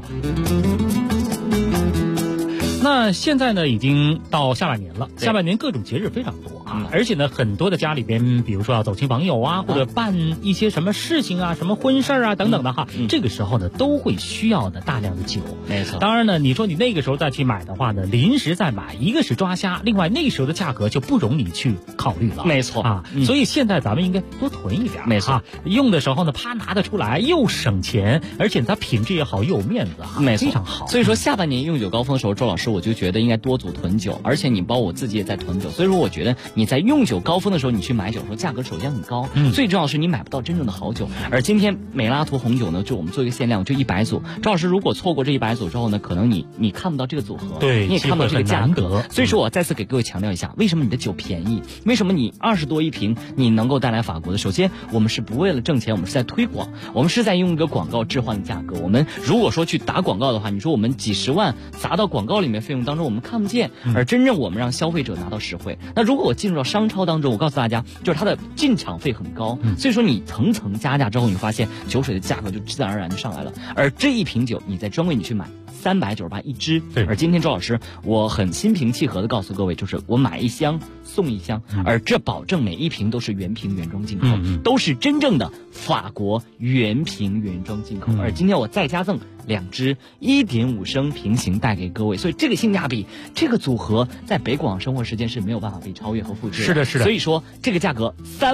那现在呢，已经到下半年了，下半年各种节日非常多啊，而且呢，很多的家里边，比如说要走亲朋友啊，或者办一些什么事情啊，什么婚事啊等等的哈，这个时候呢，都会需要的大量的酒。 没错。 当然呢，你说你那个时候再去买的话呢，临时再买，一个是抓瞎，另外那个时候的价格就不容你去考虑了。 没错啊，所以现在咱们应该多囤一点。 没错， 用的时候呢，啪拿得出来，又省钱，而且它品质也好，又有面子啊， 没错， 非常好。 所以说下半年用酒高峰的时候，周老师我就觉得应该多组囤酒，而且你包括我自己也在囤酒，所以说我觉得你在用酒高峰的时候，你去买酒的时候，价格首先很高，最重要的是你买不到真正的好酒。而今天美拉图红酒呢，就我们做一个限量，就100组。周老师如果错过这100组之后呢，可能你看不到这个组合， 对， 你也看不到这个价格。所以说我再次给各位强调一下，为什么你的酒便宜？为什么你20多1瓶你能够带来法国的？首先，我们是不为了挣钱，我们是在推广，我们是在用一个广告置换的价格。我们如果说去打广告的话，你说我们几十万砸到广告里面费用当中，我们看不见，而真正我们让消费者拿到实惠。那如果我进入到商超当中，我告诉大家，就是它的进场费很高，所以说你层层加价之后，你发现酒水的价格就自然而然就上来了。而这一瓶酒，你在专柜你去买398一支，而今天周老师我很心平气和的告诉各位，就是我买1箱送1箱，而这保证每一瓶都是原瓶原装进口，都是真正的法国原瓶原装进口。而今天我再加赠2支1.5升瓶型带给各位，所以这个性价比，这个组合在北广生活时间是没有办法被超越和复制的。 是的，是的。 所以说这个价格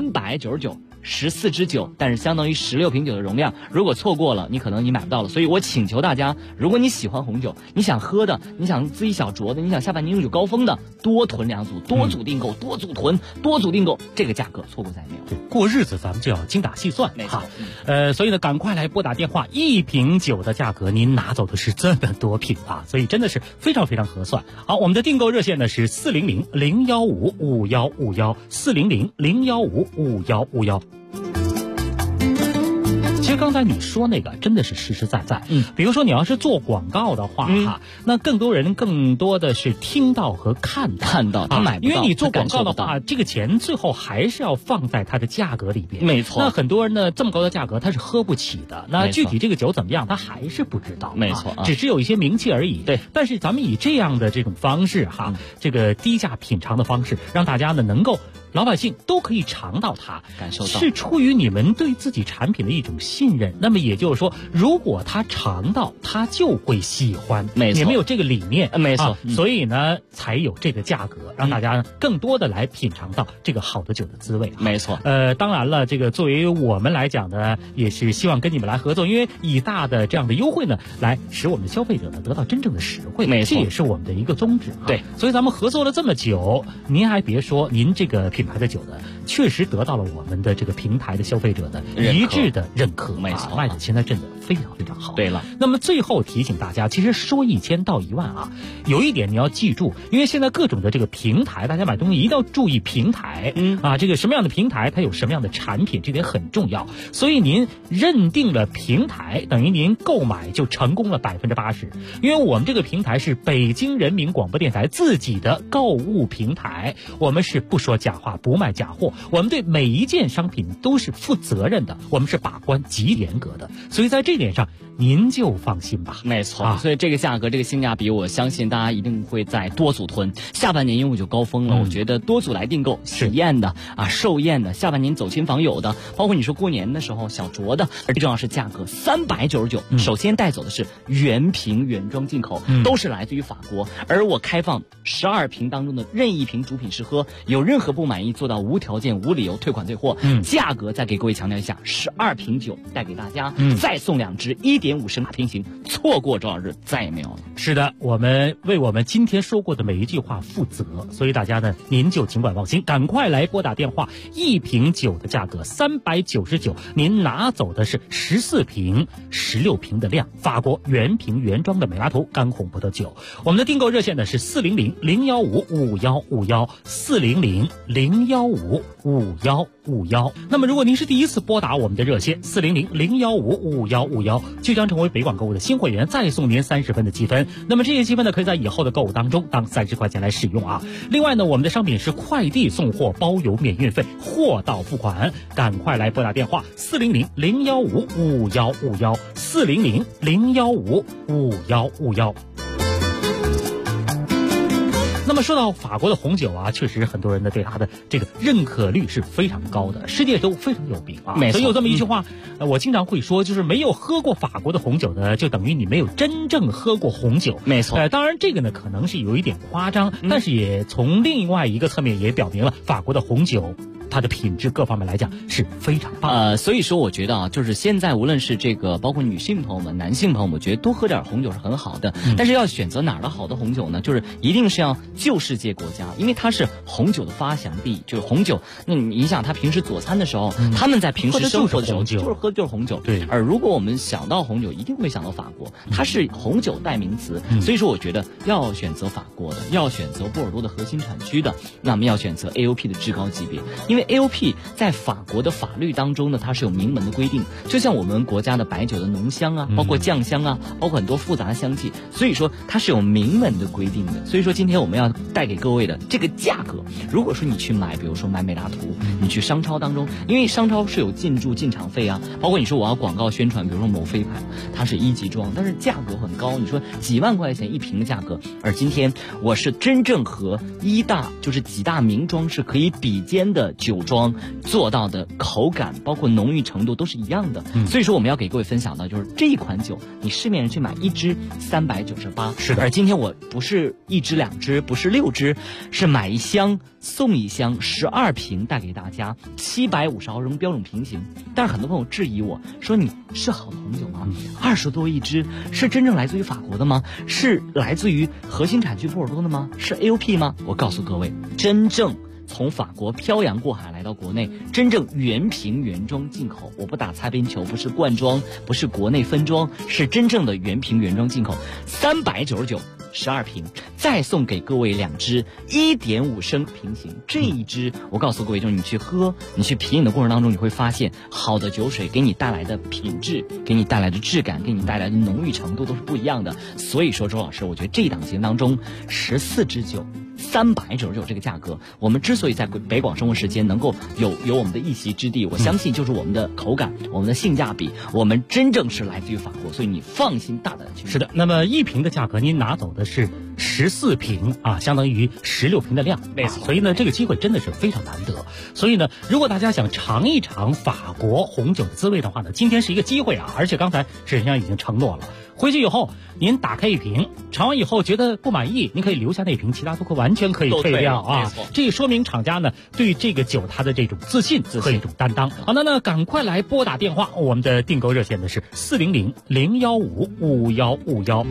399。14支酒，但是相当于16瓶酒的容量。如果错过了，你可能你买不到了。所以我请求大家，如果你喜欢红酒，你想喝的，你想自己小酌的，你想下半年用酒高峰的，多囤2组，多组订购，多组囤，多组订购，这个价格错过再没有。 对，过日子咱们就要精打细算， 没错。 所以呢，赶快来拨打电话，1瓶酒的价格您拿走的是这么多瓶啊，所以真的是非常非常合算。好，我们的订购热线呢是400-015-5151，400-015-5151。其实刚才你说那个真的是实实在在。比如说你要是做广告的话那更多的是听到和看到， 他买不到， 因为你做广告的话，这个钱最后还是要放在它的价格里边。 没错。 那很多人呢，这么高的价格他是喝不起的。那具体这个酒怎么样，他还是不知道。 没错， 只是有一些名气而已。 对。 但是咱们以这样的这种方式这个低价品尝的方式，让大家呢能够老百姓都可以尝到它， 感受到， 是出于你们对自己产品的一种信任。那么也就是说，如果他尝到，他就会喜欢。 没错， 你们有这个理念， 没错。 所以呢，才有这个价格，让大家更多的来品尝到这个好的酒的滋味。 没错。 当然了，这个作为我们来讲呢，也是希望跟你们来合作，因为以大的这样的优惠呢，来使我们的消费者呢得到真正的实惠。 没错， 这也是我们的一个宗旨。 对， 所以咱们合作了这么久，您还别说，您这个品牌的酒呢，确实得到了我们的这个平台的消费者的一致的认可。 没错， 卖的现在真的非常非常好。 对了， 那么最后提醒大家，其实说1000道1万有一点你要记住，因为现在各种的这个平台，大家买东西一定要注意平台。这个什么样的平台，它有什么样的产品，这点很重要。所以您认定了平台，等于您购买就成功了80%。因为我们这个平台是北京人民广播电台自己的购物平台，我们是不说假话，不卖假货，我们对每一件商品都是负责任的，我们是把关极严格的。所以在这点上您就放心吧。 没错，所以这个价格，这个性价比，我相信大家一定会在多组囤。下半年因为就高峰了，我觉得多组来订购，喜宴的寿宴的，下半年走亲访友的，包括你说过年的时候小酌的，而最重要是价格399。首先带走的是原瓶原装进口，都是来自于法国，而我开放12瓶当中的任意瓶主品试喝，有任何不满意做到无条件无理由退款退货。价格再给各位强调一下，12瓶酒带给大家，再送2支1.5升瓶型，错过多少日再也没有了。 是的，我们为我们今天说过的每一句话负责，所以大家呢，您就尽管放心，赶快来拨打电话。1瓶酒的价格399，您拿走的是14瓶、16瓶的量，法国原瓶原装的美拉图干红葡萄酒。我们的订购热线呢是400-015-5151，400-015-5151。那么如果您是第一次拨打我们的热线400-015-5151，就将成为北广购物的新会员，再送您30分的积分。那么这些积分呢，可以在以后的购物当中当30块钱来使用另外呢，我们的商品是快递送货，包邮免运费，货到付款。赶快来拨打电话400-015-5151，400-015-5151。那么说到法国的红酒确实很多人呢对它的这个认可率是非常高的，世界都非常有名所以有这么一句话，我经常会说，就是没有喝过法国的红酒呢，就等于你没有真正喝过红酒。 没错。 当然这个呢可能是有一点夸张，但是也从另外一个侧面也表明了法国的红酒它的品质各方面来讲是非常棒所以说我觉得就是现在无论是这个包括女性朋友们、男性朋友们，我觉得多喝点红酒是很好的。但是要选择哪儿的好的红酒呢？就是一定是要旧世界国家，因为它是红酒的发祥地。就是红酒，那你想他平时佐餐的时候，他们在平时生活的时候就是喝就是红酒。 对。 而如果我们想到红酒，一定会想到法国，它是红酒代名词。所以说我觉得要选择法国的，要选择波尔多的核心产区的，那么要选择 AOP 的至高级别，因为AOP 在法国的法律当中呢，它是有明文的规定，就像我们国家的白酒的浓香包括酱香包括很多复杂的香气，所以说它是有明文的规定的。所以说今天我们要带给各位的这个价格，如果说你去买，比如说买美拉图，你去商超当中，因为商超是有进驻进场费包括你说我要广告宣传，比如说某飞牌，它是1级装，但是价格很高，你说几万块钱1瓶的价格，而今天我是真正和就是几大名庄是可以比肩的酒庄做到的口感，包括浓郁程度都是一样的。所以说我们要给各位分享到，就是这一款酒，你市面上去买1支398， 是的。 而今天我不是1支2支，不是6支，是买1箱送1箱12瓶带给大家，750毫升标准瓶型。但是很多朋友质疑我说，你是好的红酒吗？20多1支，是真正来自于法国的吗？是来自于核心产区波尔多的吗？是 AOP 吗？我告诉各位，真正从法国漂洋过海来到国内，真正原瓶原装进口，我不打擦边球，不是罐装，不是国内分装，是真正的原瓶原装进口，399 12瓶，再送给各位2支1.5升平行。这一支我告诉各位，就是你去喝，你去品饮的过程当中，你会发现好的酒水给你带来的品质，给你带来的质感，给你带来的浓郁程度都是不一样的。所以说周老师，我觉得这一档节目当中14支酒399这个价格，我们之所以在北广生活时间能够有我们的一席之地，我相信就是我们的口感，我们的性价比，我们真正是来自于法国，所以你放心大胆的去。 是的，那么1瓶的价格您拿走的是14瓶啊，相当于16瓶的量，没错。所以呢，这个机会真的是非常难得。所以呢，如果大家想尝一尝法国红酒的滋味的话呢，今天是一个机会啊！而且刚才沈先生已经承诺了，回去以后您打开1瓶，尝完以后觉得不满意，您可以留下那瓶，其他都完全可以退掉啊。这说明厂家呢对这个酒它的这种自信和一种担当。好，那赶快来拨打电话，我们的订购热线呢是400-015-5151。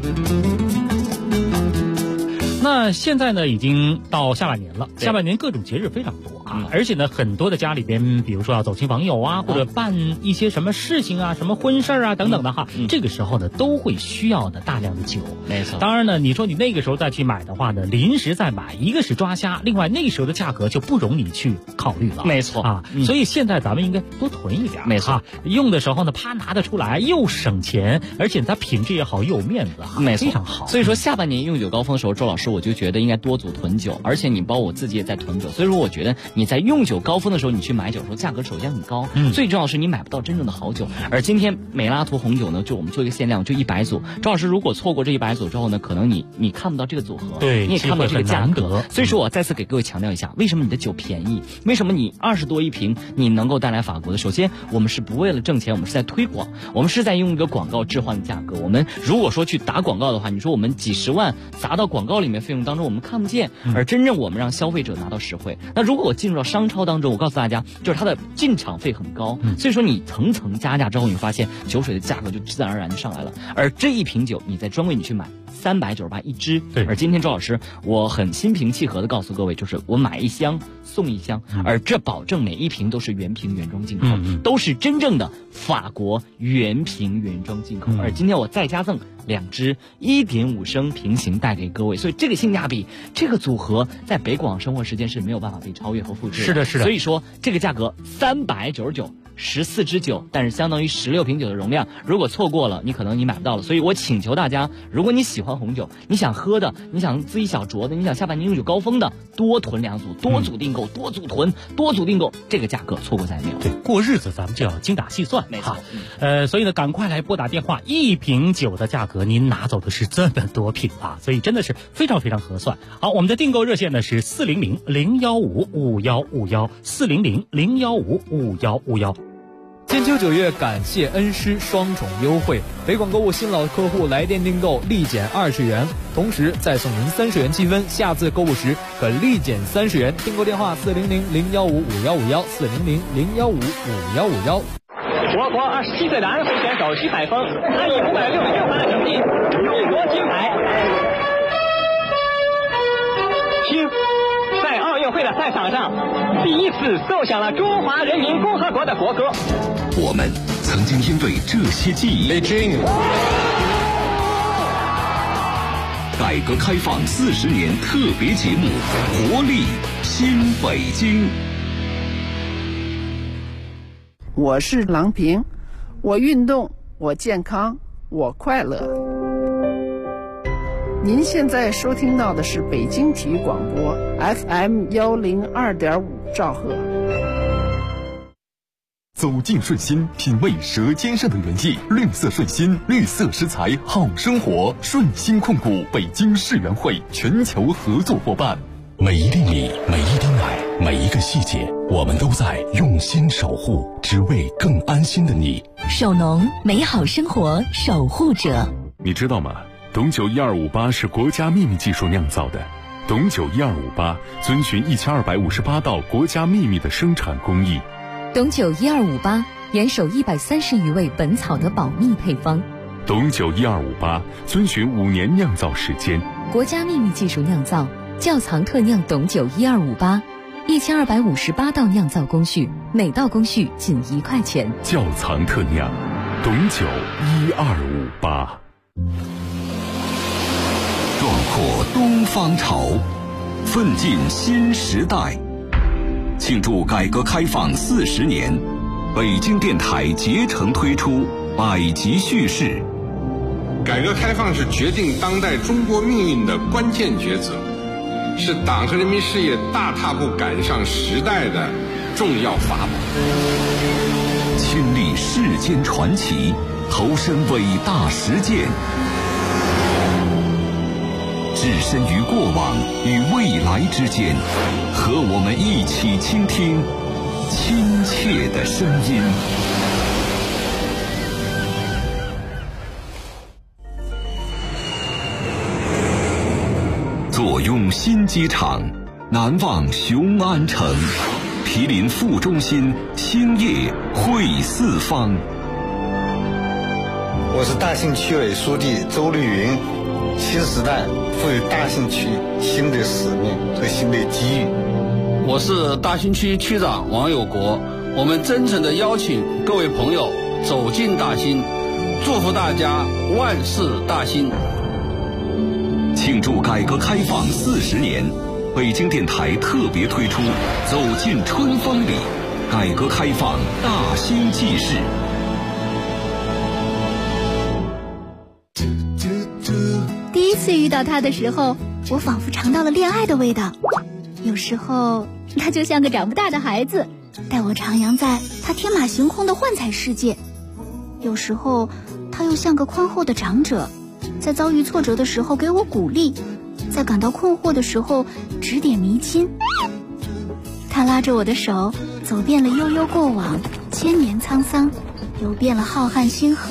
那现在呢，已经到下半年了，下半年各种节日非常多啊，而且呢，很多的家里边，比如说要走亲访友啊，或者办一些什么事情啊，什么婚事啊等等的哈，这个时候呢，都会需要的大量的酒。 没错。 当然呢，你说你那个时候再去买的话呢，临时再买，一个是抓瞎，另外那时候的价格就不容你去考虑了。 没错啊，所以现在咱们应该多囤一点。 没错， 用的时候呢，啪拿得出来，又省钱，而且它品质也好，又有面子啊， 没错， 非常好。 所以说下半年用酒高峰的时候，周老师我就觉得应该多组囤酒，而且你包括我自己也在囤酒，所以说我觉得你在用酒高峰的时候，你去买酒的时候，价格首先很高，最重要是你买不到真正的好酒。而今天美拉图红酒呢，就我们做一个限量，就100组。周老师如果错过这100组之后呢，可能你看不到这个组合， 对， 你也看不到这个价格。所以说我再次给各位强调一下，为什么你的酒便宜？为什么你20多1瓶你能够带来法国的？首先，我们是不为了挣钱，我们是在推广，我们是在用一个广告置换的价格。我们如果说去打广告的话，你说我们几十万砸到广告里面费用当中，我们看不见。而真正我们让消费者拿到实惠。那如果我进入到商超当中，我告诉大家，就是它的进场费很高，所以说你层层加价之后，你发现酒水的价格就自然而然就上来了。而这一瓶酒，你在专柜你去买398一支。 对。 而今天周老师，我很心平气和的告诉各位，就是我买1箱送1箱，而这保证每1瓶都是原瓶原装进口，都是真正的法国原瓶原装进口。而今天我再加赠2支1.5升平行带给各位，所以这个性价比，这个组合在北广生活时间是没有办法被超越和复制的。 是的，是的。 所以说这个价格399。14支酒，但是相当于16瓶酒的容量。如果错过了，你可能你买不到了。所以我请求大家，如果你喜欢红酒，你想喝的，你想自己小酌的，你想下半年用酒高峰的，多囤2组，多组订购，多组囤，多组订购，这个价格错过再没有。 对，过日子咱们就要精打细算， 没错。 所以呢，赶快来拨打电话，1瓶酒的价格您拿走的是这么多瓶啊，所以真的是非常非常合算。好，我们的订购热线呢是400-015-5151，400-015-5151。 金秋9月感谢恩师双重优惠，北广购物新老客户来电订购立减20元，同时再送您30元积分，下次购物时可立减30元。订购电话400-015-5151，400-015-5151。 我国27岁的安徽选手徐海峰，他以566分的成绩勇夺金牌。听，在奥运会的赛场上，第一次奏响了中华人民共和国的国歌。 我们曾经因为这些记忆，改革开放40年特别节目《活力新北京》。 我是郎平，我运动，我健康，我快乐。您现在收听到的是北京体育广播 FM 102.5兆赫。 走进顺心，品味舌尖上的原意。绿色顺心，绿色食材好生活。顺心控股北京世园会全球合作伙伴。 每一粒米，每一滴奶，每一个细节，我们都在用心守护，只为更安心的你。 守农，美好生活守护者。 你知道吗？董酒1258是国家秘密技术酿造的。董酒1258遵循1258道国家秘密的生产工艺。 董酒1258严守130余味本草的保密配方。 董酒1258遵循5年酿造时间， 国家秘密技术酿造，窖藏特酿董酒1258，1258道酿造工序，每道工序仅1块钱。 窖藏特酿，董酒1258。 壮阔东方潮，奋进新时代。庆祝改革开放40年，北京电台竭诚推出百集叙事。 改革开放是决定当代中国命运的关键抉择，是党和人民事业大踏步赶上时代的重要法宝。 亲历世间传奇，投身伟大实践，置身于过往与未来之间，和我们一起倾听亲切的声音。坐拥新机场，南望雄安城，毗邻副中心，兴业汇四方。 我是大兴区委书记周绿云。新时代赋予大兴区新的使命和新的机遇。 我是大兴区区长王有国，我们真诚地邀请各位朋友走进大兴，祝福大家万事大兴。 庆祝改革开放40年，北京电台特别推出《走进春风里》，改革开放大兴纪事。 第一次遇到他的时候，我仿佛尝到了恋爱的味道。有时候他就像个长不大的孩子，带我徜徉在他天马行空的幻彩世界；有时候他又像个宽厚的长者，在遭遇挫折的时候给我鼓励，在感到困惑的时候指点迷津。他拉着我的手，走遍了悠悠过往，千年沧桑，游遍了浩瀚星河。